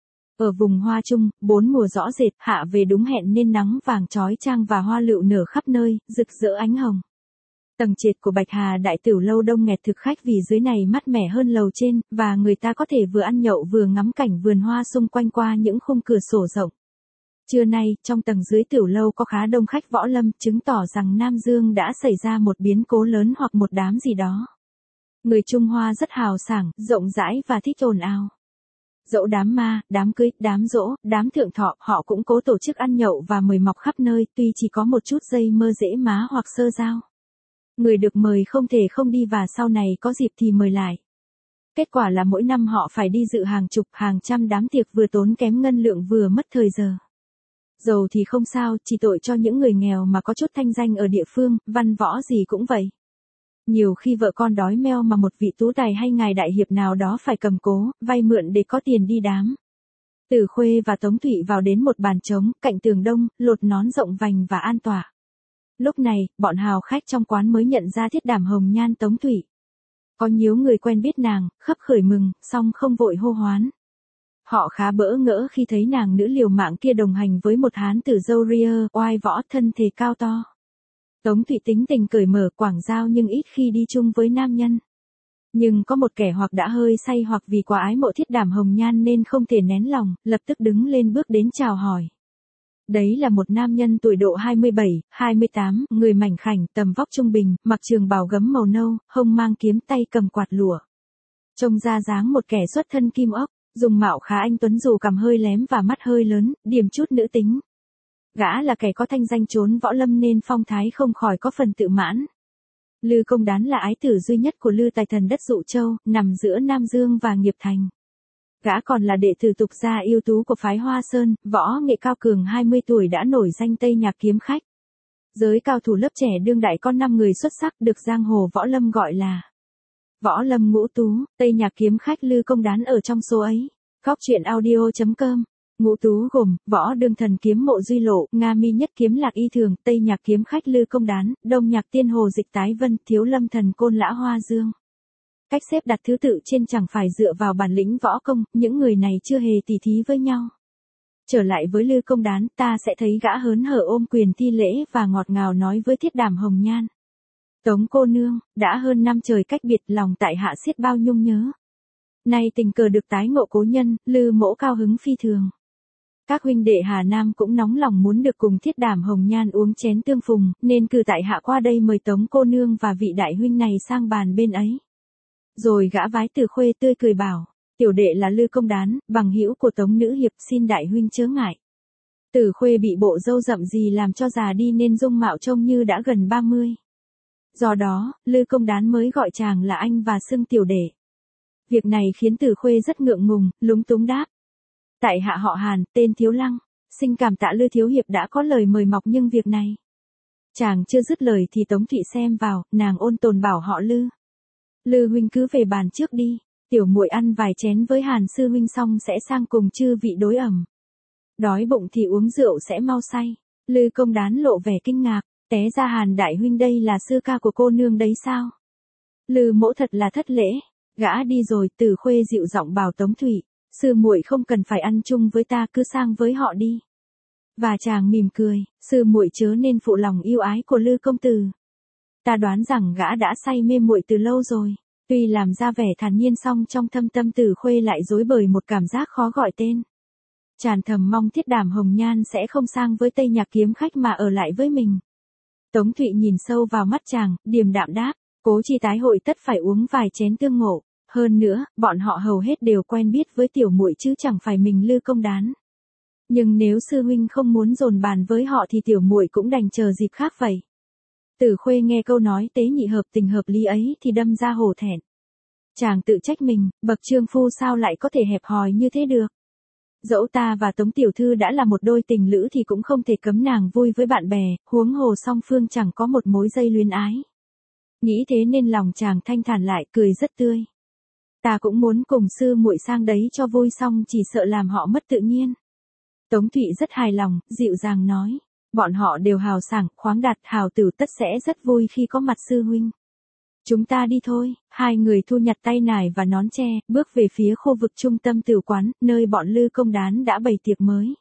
Ở vùng Hoa Trung, bốn mùa rõ rệt, hạ về đúng hẹn nên nắng vàng chói chang và hoa lựu nở khắp nơi, rực rỡ ánh hồng. Tầng trệt của Bạch Hà Đại Tửu Lâu đông nghẹt thực khách vì dưới này mát mẻ hơn lầu trên, và người ta có thể vừa ăn nhậu vừa ngắm cảnh vườn hoa xung quanh qua những khung cửa sổ rộng. Trưa nay, trong tầng dưới Tửu Lâu có khá đông khách võ lâm, chứng tỏ rằng Nam Dương đã xảy ra một biến cố lớn hoặc một đám gì đó. Người Trung Hoa rất hào sảng, rộng rãi và thích ồn ào. Dẫu đám ma, đám cưới, đám giỗ, đám thượng thọ, họ cũng cố tổ chức ăn nhậu và mời mọc khắp nơi, tuy chỉ có một chút dây mơ dễ má hoặc sơ giao. Người được mời không thể không đi và sau này có dịp thì mời lại. Kết quả là mỗi năm họ phải đi dự hàng chục, hàng trăm đám tiệc vừa tốn kém ngân lượng vừa mất thời giờ. Giàu thì không sao, chỉ tội cho những người nghèo mà có chút thanh danh ở địa phương, văn võ gì cũng vậy. Nhiều khi vợ con đói meo mà một vị tú tài hay ngài đại hiệp nào đó phải cầm cố, vay mượn để có tiền đi đám. Từ Khuê và Tống Thụy vào đến một bàn trống, cạnh tường đông, lột nón rộng vành và an tọa. Lúc này, bọn hào khách trong quán mới nhận ra Thiết Đảm hồng nhan Tống Thụy. Có nhiều người quen biết nàng, khấp khởi mừng, song không vội hô hoán. Họ khá bỡ ngỡ khi thấy nàng nữ liều mạng kia đồng hành với một hán tử râu ria, oai võ thân thể cao to. Tống Thụy tính tình cởi mở quảng giao nhưng ít khi đi chung với nam nhân. Nhưng có một kẻ hoặc đã hơi say hoặc vì quá ái mộ Thiết Đảm hồng nhan nên không thể nén lòng, lập tức đứng lên bước đến chào hỏi. Đấy là một nam nhân tuổi độ hai mươi bảy, hai mươi tám, người mảnh khảnh, tầm vóc trung bình, mặc trường bào gấm màu nâu, hông mang kiếm, tay cầm quạt lụa. Trông ra dáng một kẻ xuất thân kim ốc, dùng mạo khá anh tuấn dù cằm hơi lém và mắt hơi lớn, điểm chút nữ tính. Gã là kẻ có thanh danh trốn võ lâm nên phong thái không khỏi có phần tự mãn. Lư Công Đán là ái tử duy nhất của Lư Tài Thần đất Dụ Châu, nằm giữa Nam Dương và Nghiệp Thành. Gã còn là đệ tử tục gia ưu tú của phái Hoa Sơn, võ nghệ cao cường hai mươi tuổi đã nổi danh Tây Nhạc kiếm khách. Giới cao thủ lớp trẻ đương đại có năm người xuất sắc được giang hồ võ lâm gọi là Võ Lâm Ngũ Tú, Tây Nhạc kiếm khách Lư Công Đán ở trong số ấy. Góc truyện audio chấm com. Ngũ Tú gồm Võ Đương Thần kiếm Mộ Duy Lộ, Nga Mi Nhất kiếm Lạc Y Thường, Tây Nhạc kiếm khách Lư Công Đán, Đông Nhạc Tiên Hồ Dịch Tái Vân, Thiếu Lâm Thần Côn Lã Hoa Dương. Cách xếp đặt thứ tự trên chẳng phải dựa vào bản lĩnh võ công, những người này chưa hề tỉ thí với nhau. Trở lại với Lư Công Đán, ta sẽ thấy gã hớn hở ôm quyền thi lễ và ngọt ngào nói với Thiết Đảm hồng nhan. Tống cô nương, đã hơn năm trời cách biệt, lòng tại hạ xiết bao nhung nhớ. Nay tình cờ được tái ngộ cố nhân, Lư mỗ cao hứng phi thường. Các huynh đệ Hà Nam cũng nóng lòng muốn được cùng Thiết Đảm hồng nhan uống chén tương phùng, nên cử tại hạ qua đây mời Tống cô nương và vị đại huynh này sang bàn bên ấy. Rồi gã vái Từ Khuê tươi cười bảo, tiểu đệ là Lư Công Đán, bằng hữu của Tống nữ hiệp, xin đại huynh chớ ngại. Từ Khuê bị bộ râu rậm gì làm cho già đi nên dung mạo trông như đã gần ba mươi. Do đó, Lư Công Đán mới gọi chàng là anh và xưng tiểu đệ. Việc này khiến Từ Khuê rất ngượng ngùng, lúng túng đáp. Tại hạ họ Hàn, tên Thiếu Lăng, xin cảm tạ Lư thiếu hiệp đã có lời mời mọc nhưng việc này. Chàng chưa dứt lời thì Tống Thụy xem vào, nàng ôn tồn bảo họ Lư. Lư huynh cứ về bàn trước đi, tiểu muội ăn vài chén với Hàn sư huynh xong sẽ sang cùng chư vị đối ẩm. Đói bụng thì uống rượu sẽ mau say. Lư Công Đán lộ vẻ kinh ngạc, té ra Hàn đại huynh đây là sư ca của cô nương đấy sao? Lư mỗ thật là thất lễ. Gã đi rồi, Từ Khuê dịu giọng bảo Tống Thụy, sư muội không cần phải ăn chung với ta, cứ sang với họ đi. Và chàng mỉm cười, sư muội chớ nên phụ lòng yêu ái của Lư công tử. Ta đoán rằng gã đã say mê muội từ lâu rồi. Tuy làm ra vẻ thản nhiên song trong thâm tâm Từ Khuê lại rối bời một cảm giác khó gọi tên. Chàng thầm mong Thiết Đảm hồng nhan sẽ không sang với Tây Nhạc kiếm khách mà ở lại với mình. Tống Thụy nhìn sâu vào mắt chàng, điềm đạm đáp, cố chi tái hội tất phải uống vài chén tương ngộ. Hơn nữa, bọn họ hầu hết đều quen biết với tiểu muội chứ chẳng phải mình Lư Công Đán. Nhưng nếu sư huynh không muốn dồn bàn với họ thì tiểu muội cũng đành chờ dịp khác vậy. Từ Khuê nghe câu nói tế nhị hợp tình hợp lý ấy thì đâm ra hổ thẹn. Chàng tự trách mình, bậc trượng phu sao lại có thể hẹp hòi như thế được. Dẫu ta và Tống tiểu thư đã là một đôi tình lữ thì cũng không thể cấm nàng vui với bạn bè, huống hồ song phương chẳng có một mối dây luyến ái. Nghĩ thế nên lòng chàng thanh thản lại, cười rất tươi. Ta cũng muốn cùng sư muội sang đấy cho vui song chỉ sợ làm họ mất tự nhiên. Tống Thụy rất hài lòng, dịu dàng nói. Bọn họ đều hào sảng, khoáng đạt, hào tử tất sẽ rất vui khi có mặt sư huynh. Chúng ta đi thôi. Hai người thu nhặt tay nải và nón tre, bước về phía khu vực trung tâm tử quán, nơi bọn Lư Công Đán đã bày tiệc mới.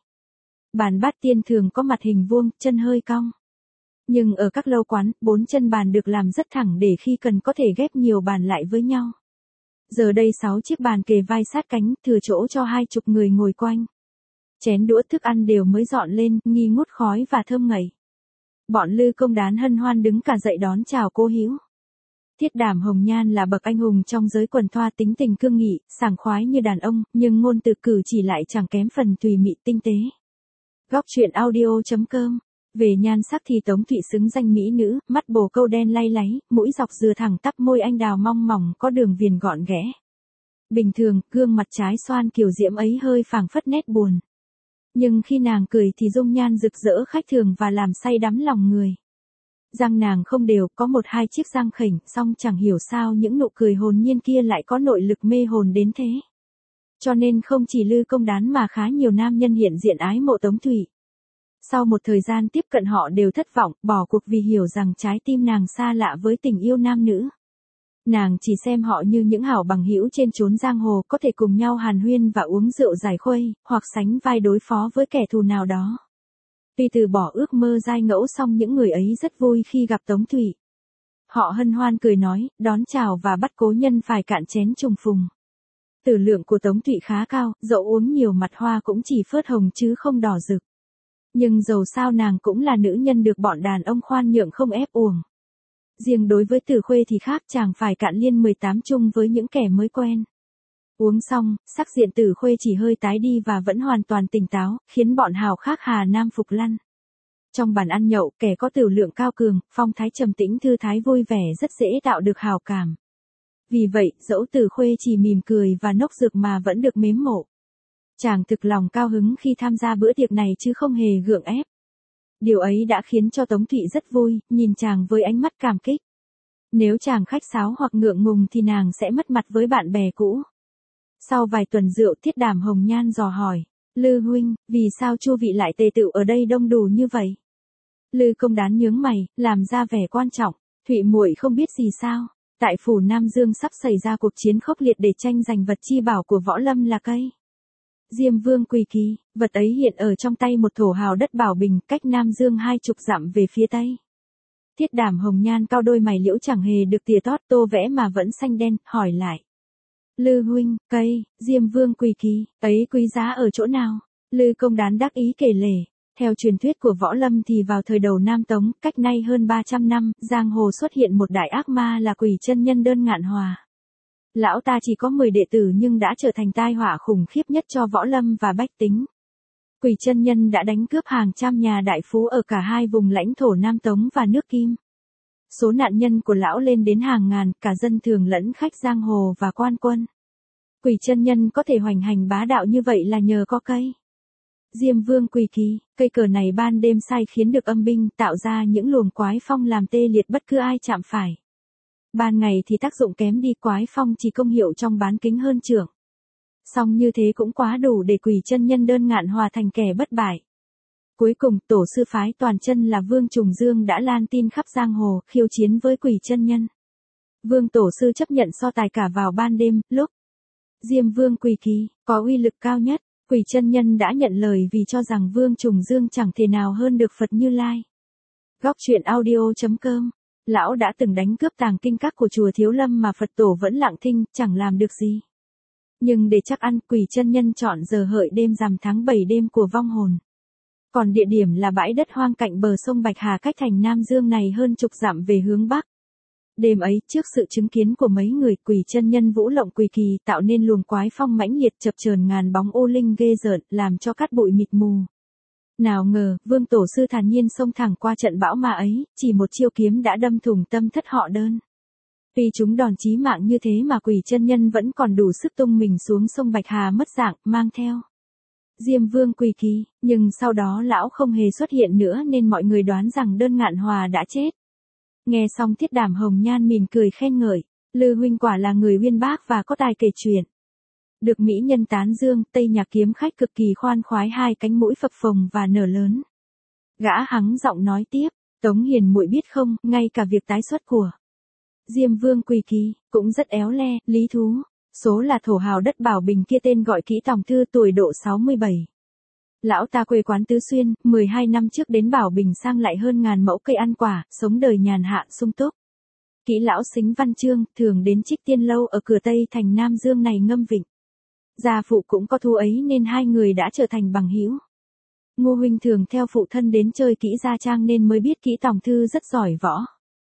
Bàn bát tiên thường có mặt hình vuông, chân hơi cong. Nhưng ở các lâu quán, bốn chân bàn được làm rất thẳng để khi cần có thể ghép nhiều bàn lại với nhau. Giờ đây sáu chiếc bàn kề vai sát cánh, thừa chỗ cho hai chục người ngồi quanh. Chén đũa thức ăn đều mới dọn lên, nghi ngút khói và thơm ngậy. Bọn Lư Công Đán hân hoan đứng cả dậy đón chào cô hữu. Thiết Đảm Hồng Nhan là bậc anh hùng trong giới quần thoa, tính tình cương nghị, sảng khoái như đàn ông, nhưng ngôn từ cử chỉ lại chẳng kém phần tùy mị tinh tế. Góc truyện audio chấm com. Về nhan sắc thì Tống Thụy xứng danh mỹ nữ, mắt bồ câu đen lay láy, mũi dọc dừa thẳng tắp, môi anh đào mong mỏng có đường viền gọn ghẽ. Bình thường, gương mặt trái xoan kiều diễm ấy hơi phảng phất nét buồn. Nhưng khi nàng cười thì dung nhan rực rỡ khách thường và làm say đắm lòng người. Răng nàng không đều, có một hai chiếc răng khểnh, song chẳng hiểu sao những nụ cười hồn nhiên kia lại có nội lực mê hồn đến thế. Cho nên không chỉ Lư Công Đán mà khá nhiều nam nhân hiện diện ái mộ Tống Thụy. Sau một thời gian tiếp cận họ đều thất vọng, bỏ cuộc vì hiểu rằng trái tim nàng xa lạ với tình yêu nam nữ. Nàng chỉ xem họ như những hảo bằng hữu trên chốn giang hồ, có thể cùng nhau hàn huyên và uống rượu giải khuây, hoặc sánh vai đối phó với kẻ thù nào đó. Tuy từ bỏ ước mơ giai ngẫu song những người ấy rất vui khi gặp Tống Thụy. Họ hân hoan cười nói, đón chào và bắt cố nhân phải cạn chén trùng phùng. Tử lượng của Tống Thụy khá cao, dẫu uống nhiều mặt hoa cũng chỉ phớt hồng chứ không đỏ rực. Nhưng dầu sao nàng cũng là nữ nhân được bọn đàn ông khoan nhượng không ép uổng. Riêng đối với Tử Khuê thì khác, chàng phải cạn liên mười tám chung với những kẻ mới quen. Uống xong, sắc diện Tử Khuê chỉ hơi tái đi và vẫn hoàn toàn tỉnh táo, khiến bọn hào khác Hà Nam phục lăn. Trong bàn ăn nhậu, kẻ có tửu lượng cao cường, phong thái trầm tĩnh thư thái vui vẻ rất dễ tạo được hào cảm. Vì vậy, dẫu Tử Khuê chỉ mỉm cười và nốc rực mà vẫn được mến mộ. Chàng thực lòng cao hứng khi tham gia bữa tiệc này chứ không hề gượng ép. Điều ấy đã khiến cho Tống Thụy rất vui, nhìn chàng với ánh mắt cảm kích. Nếu chàng khách sáo hoặc ngượng ngùng thì nàng sẽ mất mặt với bạn bè cũ. Sau vài tuần rượu, Thiết Đảm Hồng Nhan dò hỏi, Lư huynh, vì sao Chu vị lại tề tựu ở đây đông đủ như vậy? Lư Công Đán nhướng mày, làm ra vẻ quan trọng, Thụy muội không biết gì sao? Tại phủ Nam Dương sắp xảy ra cuộc chiến khốc liệt để tranh giành vật chi bảo của võ lâm là cây Diêm Vương Quỳ Kỳ, vật ấy hiện ở trong tay một thổ hào đất Bảo Bình, cách Nam Dương hai chục dặm về phía tây. Thiết Đảm Hồng Nhan cao đôi mày liễu chẳng hề được tỉa tót tô vẽ mà vẫn xanh đen, hỏi lại. Lư huynh, cây Diêm Vương Quỳ Kỳ, ấy quý giá ở chỗ nào? Lư Công Đán đắc ý kể lể. Theo truyền thuyết của võ lâm thì vào thời đầu Nam Tống, cách nay hơn ba trăm năm, giang hồ xuất hiện một đại ác ma là Quỷ Chân Nhân Đơn Ngạn Hòa. Lão ta chỉ có mười đệ tử nhưng đã trở thành tai họa khủng khiếp nhất cho võ lâm và bách tính. Quỷ Chân Nhân đã đánh cướp hàng trăm nhà đại phú ở cả hai vùng lãnh thổ Nam Tống và nước Kim. Số nạn nhân của lão lên đến hàng ngàn, cả dân thường lẫn khách giang hồ và quan quân. Quỷ Chân Nhân có thể hoành hành bá đạo như vậy là nhờ có cây Diêm Vương Quỳ Kỳ, cây cờ này ban đêm sai khiến được âm binh, tạo ra những luồng quái phong làm tê liệt bất cứ ai chạm phải. Ban ngày thì tác dụng kém đi, quái phong chỉ công hiệu trong bán kính hơn trưởng. Song như thế cũng quá đủ để Quỷ Chân Nhân Đơn Ngạn Hòa thành kẻ bất bại. Cuối cùng, tổ sư phái toàn chân là Vương Trùng Dương đã lan tin khắp giang hồ, khiêu chiến với Quỷ Chân Nhân. Vương tổ sư chấp nhận so tài cả vào ban đêm, lúc Diêm Vương Quỳ Kỳ có uy lực cao nhất. Quỷ Chân Nhân đã nhận lời vì cho rằng Vương Trùng Dương chẳng thể nào hơn được Phật Như Lai. Góc truyện audio chấm com. Lão đã từng đánh cướp tàng kinh các của chùa Thiếu Lâm mà Phật tổ vẫn lặng thinh, chẳng làm được gì. Nhưng để chắc ăn, Quỷ Chân Nhân chọn giờ hợi đêm rằm tháng bảy đêm của vong hồn. Còn địa điểm là bãi đất hoang cạnh bờ sông Bạch Hà cách thành Nam Dương này hơn chục dặm về hướng Bắc. Đêm ấy, trước sự chứng kiến của mấy người, Quỷ Chân Nhân vũ lộng Quỳ Kỳ tạo nên luồng quái phong mãnh liệt chập chờn ngàn bóng ô linh ghê rợn, làm cho cát bụi mịt mù. Nào ngờ, Vương tổ sư thản nhiên xông thẳng qua trận bão ma ấy, chỉ một chiêu kiếm đã đâm thủng tâm thất họ Đơn. Tuy chúng đòn chí mạng như thế mà Quỷ Chân Nhân vẫn còn đủ sức tung mình xuống sông Bạch Hà mất dạng, mang theo Diêm Vương Quỳ Kỳ, nhưng sau đó lão không hề xuất hiện nữa nên mọi người đoán rằng Đơn Ngạn Hòa đã chết. Nghe xong Thiết Đảm Hồng Nhan mỉm cười khen ngợi, Lư huynh quả là người uyên bác và có tài kể chuyện. Được mỹ nhân tán dương, Tây Nhạc kiếm khách cực kỳ khoan khoái, hai cánh mũi phập phồng và nở lớn. Gã hắng giọng nói tiếp, Tống Hiền muội biết không, ngay cả việc tái xuất của Diêm Vương Quỳ Kỳ cũng rất éo le, lý thú. Số là thổ hào đất Bảo Bình kia tên gọi kỹ Tòng Thư, tuổi độ sáu mươi bảy. Lão ta quê quán Tứ Xuyên, mười hai năm trước đến Bảo Bình sang lại hơn ngàn mẫu cây ăn quả, sống đời nhàn hạ sung túc. Kỹ lão Sính Văn Chương, thường đến Trích Tiên Lâu ở cửa Tây thành Nam Dương này ngâm vịnh. Gia phụ cũng có thú ấy nên hai người đã trở thành bằng hữu. Ngô huynh thường theo phụ thân đến chơi Kỹ Gia Trang nên mới biết Kỹ Tòng Thư rất giỏi võ.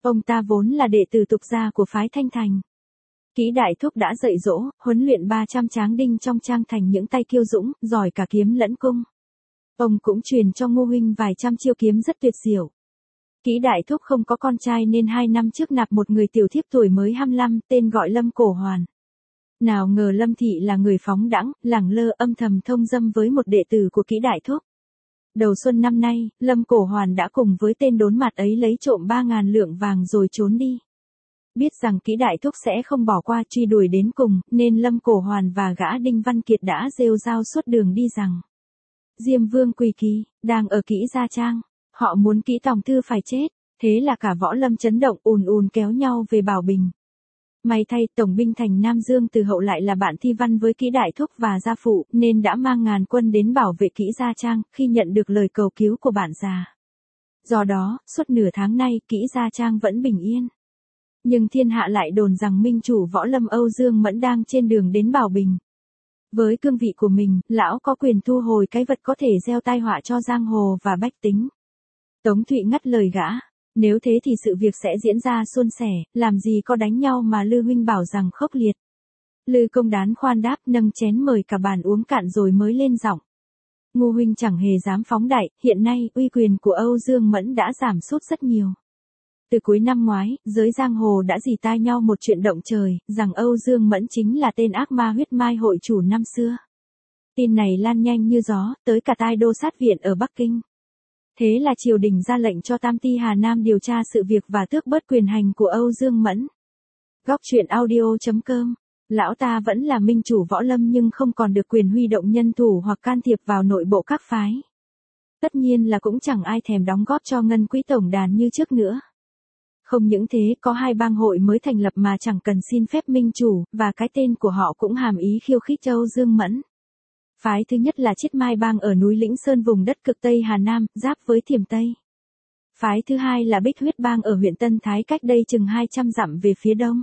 Ông ta vốn là đệ tử tục gia của phái Thanh Thành. Kỹ đại thúc đã dạy dỗ, huấn luyện ba trăm tráng đinh trong trang thành những tay kiêu dũng, giỏi cả kiếm lẫn cung. Ông cũng truyền cho Ngô huynh vài trăm chiêu kiếm rất tuyệt diệu. Kỹ đại thúc không có con trai nên hai năm trước nạp một người tiểu thiếp tuổi mới hai mươi lăm, tên gọi Lâm Cổ Hoàn. Nào ngờ Lâm thị là người phóng đãng, lẳng lơ âm thầm thông dâm với một đệ tử của kỹ đại thúc. Đầu xuân năm nay, Lâm Cổ Hoàn đã cùng với tên đốn mặt ấy lấy trộm ba ngàn lượng vàng rồi trốn đi. Biết rằng kỹ đại thúc sẽ không bỏ qua truy đuổi đến cùng, nên Lâm Cổ Hoàn và gã Đinh Văn Kiệt đã rêu rao suốt đường đi rằng Diêm Vương Quỳ Kỳ, đang ở Kỹ Gia Trang, họ muốn Kỹ Tòng Thư phải chết, thế là cả võ lâm chấn động ùn ùn kéo nhau về Bảo Bình. May thay Tổng binh thành Nam Dương Từ Hậu lại là bạn thi văn với Kỹ Đại Thúc và gia phụ, nên đã mang ngàn quân đến bảo vệ Kỹ Gia Trang, khi nhận được lời cầu cứu của bạn già. Do đó, suốt nửa tháng nay Kỹ Gia Trang vẫn bình yên. Nhưng thiên hạ lại đồn rằng minh chủ võ lâm Âu Dương Mẫn đang trên đường đến Bảo Bình. Với cương vị của mình, lão có quyền thu hồi cái vật có thể gieo tai họa cho giang hồ và bách tính. Tống Thụy ngắt lời gã. Nếu thế thì sự việc sẽ diễn ra suôn sẻ, làm gì có đánh nhau mà Lư huynh bảo rằng khốc liệt. Lư Công Đán khoan đáp, nâng chén mời cả bàn uống cạn rồi mới lên giọng. Ngô huynh chẳng hề dám phóng đại, hiện nay uy quyền của Âu Dương Mẫn đã giảm sút rất nhiều. Từ cuối năm ngoái, giới giang hồ đã rỉ tai nhau một chuyện động trời, rằng Âu Dương Mẫn chính là tên ác ma huyết mai hội chủ năm xưa. Tin này lan nhanh như gió, tới cả tai đô sát viện ở Bắc Kinh. Thế là triều đình ra lệnh cho Tam Ty Hà Nam điều tra sự việc và tước bớt quyền hành của Âu Dương Mẫn. Góc truyện audio chấm com. Lão ta vẫn là minh chủ võ lâm nhưng không còn được quyền huy động nhân thủ hoặc can thiệp vào nội bộ các phái. Tất nhiên là cũng chẳng ai thèm đóng góp cho ngân quỹ tổng đàn như trước nữa. Không những thế, có hai bang hội mới thành lập mà chẳng cần xin phép minh chủ, và cái tên của họ cũng hàm ý khiêu khích Âu Dương Mẫn. Phái thứ nhất là Chiết Mai Bang ở núi Lĩnh Sơn vùng đất cực Tây Hà Nam, giáp với Thiểm Tây. Phái thứ hai là Bích Huyết Bang ở huyện Tân Thái cách đây chừng hai trăm dặm về phía đông.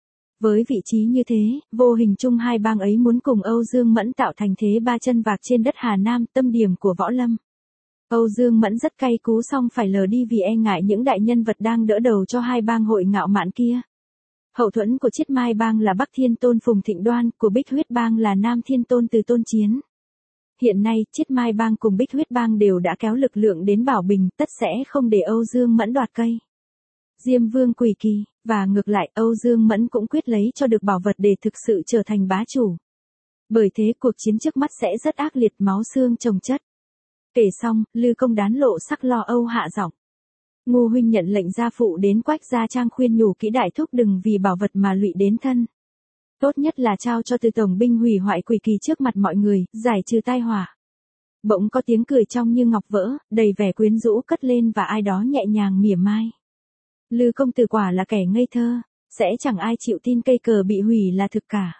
Với vị trí như thế, vô hình chung hai bang ấy muốn cùng Âu Dương Mẫn tạo thành thế ba chân vạc trên đất Hà Nam, tâm điểm của võ lâm. Âu Dương Mẫn rất cay cú song phải lờ đi vì e ngại những đại nhân vật đang đỡ đầu cho hai bang hội ngạo mạn kia. Hậu thuẫn của Chiết Mai Bang là Bắc Thiên Tôn Phùng Thịnh Đoan, của Bích Huyết Bang là Nam Thiên Tôn Từ Tôn Chiến. Hiện nay, Chiết Mai Bang cùng Bích Huyết Bang đều đã kéo lực lượng đến Bảo Bình, tất sẽ không để Âu Dương Mẫn đoạt cây. Diêm Vương Quỳ Kỳ, và ngược lại, Âu Dương Mẫn cũng quyết lấy cho được bảo vật để thực sự trở thành bá chủ. Bởi thế cuộc chiến trước mắt sẽ rất ác liệt, máu xương chồng chất. Kể xong, Lư Công Đán lộ sắc lo âu hạ giọng. Ngô huynh nhận lệnh gia phụ đến Quách Gia Trang khuyên nhủ Kỹ Đại Thúc đừng vì bảo vật mà lụy đến thân. Tốt nhất là trao cho Từ tổng binh hủy hoại Quỳ Kỳ trước mặt mọi người, giải trừ tai họa. Bỗng có tiếng cười trong như ngọc vỡ, đầy vẻ quyến rũ cất lên và ai đó nhẹ nhàng mỉa mai. Lư công tử quả là kẻ ngây thơ, sẽ chẳng ai chịu tin cây cờ bị hủy là thực cả.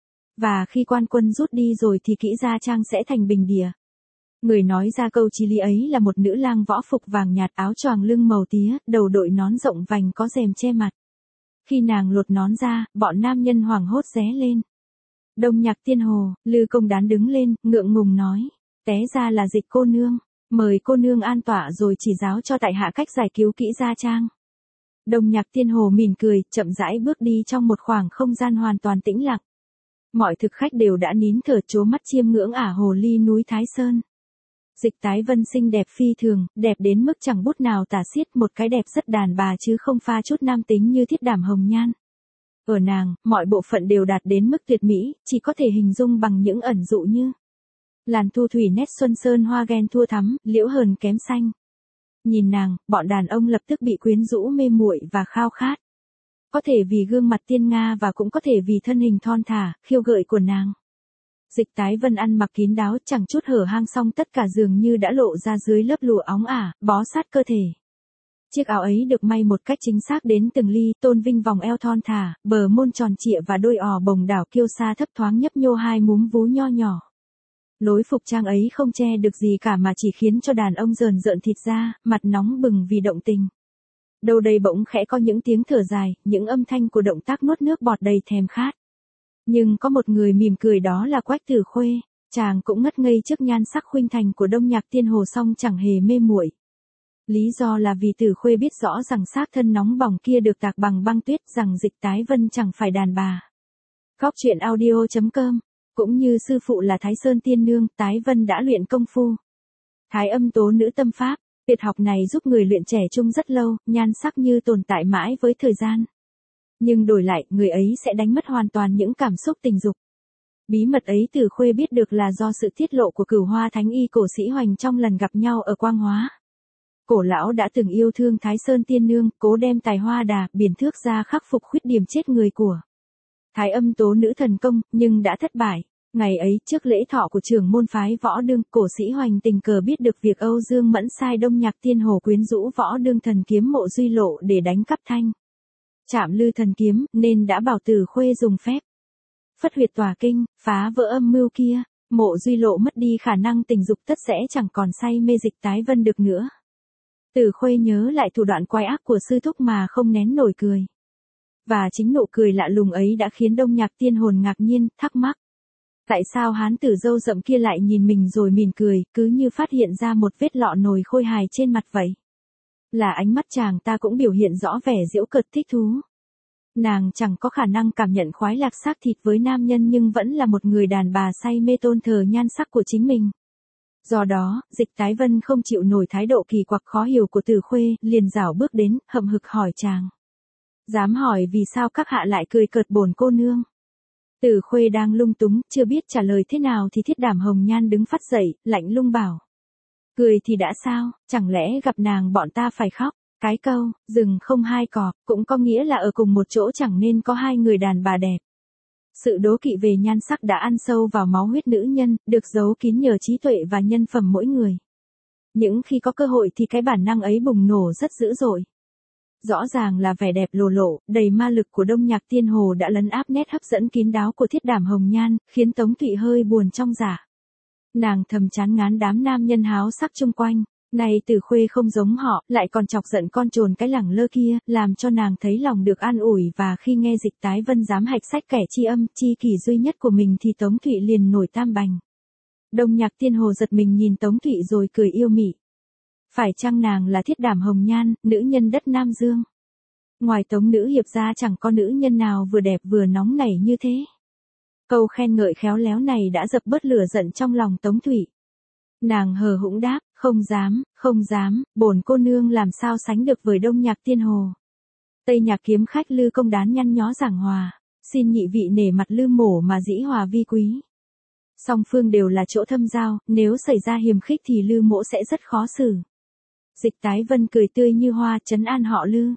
Và khi quan quân rút đi rồi thì Kỹ Gia Trang sẽ thành bình địa. Người nói ra câu chí lý ấy là một nữ lang võ phục vàng nhạt, áo choàng lưng màu tía, đầu đội nón rộng vành có rèm che mặt. Khi nàng lột nón ra, bọn nam nhân hoảng hốt ré lên. Đông Nhạc Tiên Hồ, Lư Công Đán đứng lên, ngượng ngùng nói, té ra là Dịch cô nương, mời cô nương an tọa rồi chỉ giáo cho tại hạ cách giải cứu Kỹ Gia Trang. Đông Nhạc Tiên Hồ mỉm cười, chậm rãi bước đi trong một khoảng không gian hoàn toàn tĩnh lặng. Mọi thực khách đều đã nín thở trố mắt chiêm ngưỡng ả hồ ly núi Thái Sơn. Dịch Tái Vân xinh đẹp phi thường, đẹp đến mức chẳng bút nào tả xiết, một cái đẹp rất đàn bà chứ không pha chút nam tính như Thiết Đảm hồng nhan. Ở nàng, mọi bộ phận đều đạt đến mức tuyệt mỹ, chỉ có thể hình dung bằng những ẩn dụ như làn thu thủy nét xuân sơn hoa ghen thua thắm, liễu hờn kém xanh. Nhìn nàng, bọn đàn ông lập tức bị quyến rũ mê muội và khao khát. Có thể vì gương mặt tiên nga và cũng có thể vì thân hình thon thả, khiêu gợi của nàng. Dịch Tái Vân ăn mặc kín đáo, chẳng chút hở hang, song tất cả dường như đã lộ ra dưới lớp lụa óng ả, bó sát cơ thể. Chiếc áo ấy được may một cách chính xác đến từng ly, tôn vinh vòng eo thon thả, bờ môn tròn trịa và đôi ò bồng đảo kiêu sa thấp thoáng nhấp nhô hai múm vú nho nhỏ. Lối phục trang ấy không che được gì cả mà chỉ khiến cho đàn ông rờn rợn thịt ra, mặt nóng bừng vì động tình. Đâu đây bỗng khẽ có những tiếng thở dài, những âm thanh của động tác nuốt nước bọt đầy thèm khát. Nhưng có một người mỉm cười, đó là Quách Tử Khuê, chàng cũng ngất ngây trước nhan sắc khuynh thành của Đông Nhạc Tiên Hồ song chẳng hề mê muội. Lý do là vì Tử Khuê biết rõ rằng xác thân nóng bỏng kia được tạc bằng băng tuyết, rằng Dịch Tái Vân chẳng phải đàn bà. Góc truyện audio chấm com. Cũng như sư phụ là Thái Sơn Tiên Nương, Tái Vân đã luyện công phu Thái Âm Tố Nữ Tâm Pháp. Tuyệt học này giúp người luyện trẻ trung rất lâu, nhan sắc như tồn tại mãi với thời gian. Nhưng đổi lại, người ấy sẽ đánh mất hoàn toàn những cảm xúc tình dục. Bí mật ấy Tử Khuê biết được là do sự tiết lộ của Cửu Hoa Thánh Y Cổ Sĩ Hoành trong lần gặp nhau ở Quang Hóa. Cổ lão đã từng yêu thương Thái Sơn Tiên Nương, cố đem tài hoa đà, biển thước ra khắc phục khuyết điểm chết người của Thái Âm Tố Nữ thần công, nhưng đã thất bại. Ngày ấy, trước lễ thọ của trưởng môn phái Võ Đương, Cổ Sĩ Hoành tình cờ biết được việc Âu Dương Mẫn sai Đông Nhạc Tiên Hồ quyến rũ Võ Đương thần kiếm Mộ Duy Lộ để đánh cắp thanh Trảm Lư thần kiếm, nên đã bảo Tử Khuê dùng phép phất huyệt tỏa kinh, phá vỡ âm mưu kia. Mộ Duy Lộ mất đi khả năng tình dục tất sẽ chẳng còn say mê Dịch Tái Vân được nữa. Tử Khuê nhớ lại thủ đoạn quái ác của sư thúc mà không nén nổi cười. Và chính nụ cười lạ lùng ấy đã khiến Đông Nhạc Tiên Hồn ngạc nhiên, thắc mắc. Tại sao hán tử râu rậm kia lại nhìn mình rồi mỉm cười, cứ như phát hiện ra một vết lọ nồi khôi hài trên mặt vậy? Là ánh mắt chàng ta cũng biểu hiện rõ vẻ giễu cợt thích thú. Nàng chẳng có khả năng cảm nhận khoái lạc xác thịt với nam nhân nhưng vẫn là một người đàn bà say mê tôn thờ nhan sắc của chính mình. Do đó, Dịch Tái Vân không chịu nổi thái độ kỳ quặc khó hiểu của Tử Khuê, liền rảo bước đến, hậm hực hỏi chàng. Dám hỏi vì sao các hạ lại cười cợt bổn cô nương? Tử Khuê đang lung túng, chưa biết trả lời thế nào thì Thiết Đảm Hồng Nhan đứng phắt dậy, lạnh lùng bảo. Cười thì đã sao, chẳng lẽ gặp nàng bọn ta phải khóc? Cái câu, rừng không hai cọp, cũng có nghĩa là ở cùng một chỗ chẳng nên có hai người đàn bà đẹp. Sự đố kỵ về nhan sắc đã ăn sâu vào máu huyết nữ nhân, được giấu kín nhờ trí tuệ và nhân phẩm mỗi người. Những khi có cơ hội thì cái bản năng ấy bùng nổ rất dữ dội. Rõ ràng là vẻ đẹp lồ lộ, đầy ma lực của Đông Nhạc Tiên Hồ đã lấn áp nét hấp dẫn kín đáo của Thiết Đảm Hồng Nhan, khiến Tống Thụy hơi buồn trong dạ. Nàng thầm chán ngán đám nam nhân háo sắc chung quanh. Này Tử Khuê không giống họ, lại còn chọc giận con trồn cái lẳng lơ kia, làm cho nàng thấy lòng được an ủi, và khi nghe Dịch Tái Vân dám hạch sách kẻ chi âm, chi kỷ duy nhất của mình thì Tống Thụy liền nổi tam bành. Đông Nhạc Tiên Hồ giật mình nhìn Tống Thụy rồi cười yêu mị. Phải chăng nàng là Thiết Đảm Hồng Nhan, nữ nhân đất Nam Dương? Ngoài Tống nữ hiệp ra chẳng có nữ nhân nào vừa đẹp vừa nóng nảy như thế. Câu khen ngợi khéo léo này đã dập bớt lửa giận trong lòng Tống Thụy. Nàng hờ hững đáp, không dám, không dám, bổn cô nương làm sao sánh được với Đông Nhạc Tiên Hồ. Tây Nhạc kiếm khách Lư Công Đán nhăn nhó giảng hòa, xin nhị vị nể mặt Lư mổ mà dĩ hòa vi quý. Song phương đều là chỗ thâm giao, nếu xảy ra hiềm khích thì Lư mỗ sẽ rất khó xử. Dịch Tái Vân cười tươi như hoa, trấn an họ Lư.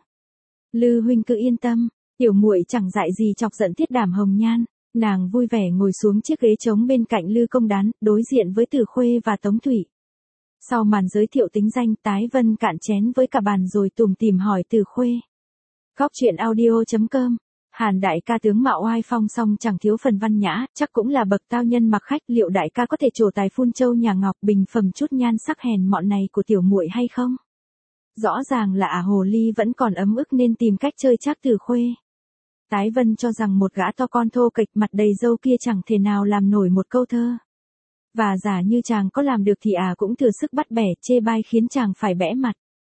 Lư huynh cứ yên tâm, tiểu muội chẳng dại gì chọc giận Thiết Đảm Hồng Nhan. Nàng vui vẻ ngồi xuống chiếc ghế trống bên cạnh Lư Công Đán, đối diện với Tử Khuê và Tống Thụy. Sau màn giới thiệu tính danh, Tái Vân cạn chén với cả bàn rồi tủm tỉm hỏi Tử Khuê. Góc truyện audio chấm com. Hàn đại ca tướng mạo oai phong song chẳng thiếu phần văn nhã, chắc cũng là bậc tao nhân mặc khách, liệu đại ca có thể trổ tài phun châu nhà ngọc bình phẩm chút nhan sắc hèn mọn này của tiểu muội hay không? Rõ ràng là ả hồ ly vẫn còn ấm ức nên tìm cách chơi trác Tử Khuê. Tái Vân cho rằng một gã to con thô kệch mặt đầy râu kia chẳng thể nào làm nổi một câu thơ. Và giả như chàng có làm được thì à cũng thừa sức bắt bẻ chê bai khiến chàng phải bẽ mặt.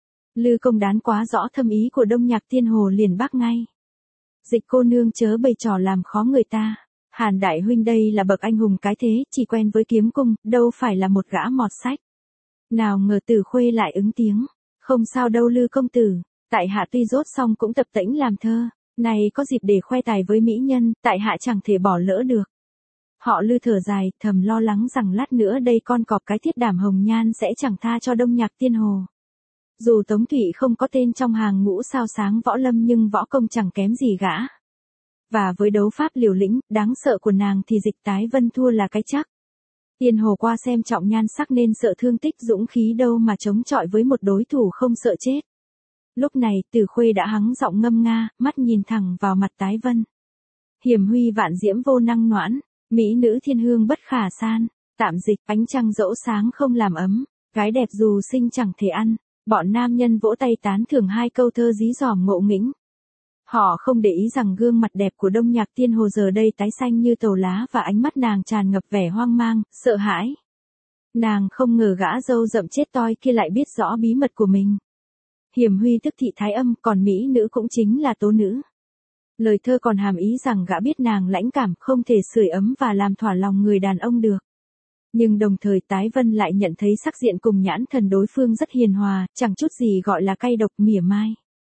Lư Công Đán quá rõ thâm ý của Đông Nhạc Tiên Hồ liền bác ngay. Dịch cô nương chớ bày trò làm khó người ta. Hàn đại huynh đây là bậc anh hùng cái thế, chỉ quen với kiếm cung, đâu phải là một gã mọt sách. Nào ngờ Tử Khuê lại ứng tiếng. Không sao đâu Lư công tử, tại hạ tuy rốt xong cũng tập tễnh làm thơ. Này có dịp để khoe tài với mỹ nhân, tại hạ chẳng thể bỏ lỡ được. Họ Lư thở dài, thầm lo lắng rằng lát nữa đây con cọp cái Thiết Đảm Hồng Nhan sẽ chẳng tha cho Đông Nhạc Tiên Hồ. Dù Tống Thụy không có tên trong hàng ngũ sao sáng võ lâm nhưng võ công chẳng kém gì gã. Và với đấu pháp liều lĩnh, đáng sợ của nàng thì Dịch Tái Vân thua là cái chắc. Tiên Hồ qua xem trọng nhan sắc nên sợ thương tích dũng khí đâu mà chống chọi với một đối thủ không sợ chết. Lúc này Tử Khuê đã hắng giọng ngâm nga, mắt nhìn thẳng vào mặt Tái Vân. Hiểm huy vạn diễm vô năng noãn, mỹ nữ thiên hương bất khả san, tạm dịch ánh trăng dẫu sáng không làm ấm, gái đẹp dù xinh chẳng thể ăn. Bọn nam nhân vỗ tay tán thưởng hai câu thơ dí dỏm ngộ nghĩnh. Họ không để ý rằng gương mặt đẹp của Đông Nhạc Tiên Hồ giờ đây tái xanh như tàu lá và ánh mắt nàng tràn ngập vẻ hoang mang, sợ hãi. Nàng không ngờ gã râu rậm chết toi kia lại biết rõ bí mật của mình. Hiểm huy tức thị thái âm, còn mỹ nữ cũng chính là tố nữ. Lời thơ còn hàm ý rằng gã biết nàng lãnh cảm, không thể sưởi ấm và làm thỏa lòng người đàn ông được. Nhưng đồng thời Tái Vân lại nhận thấy sắc diện cùng nhãn thần đối phương rất hiền hòa, chẳng chút gì gọi là cay độc mỉa mai.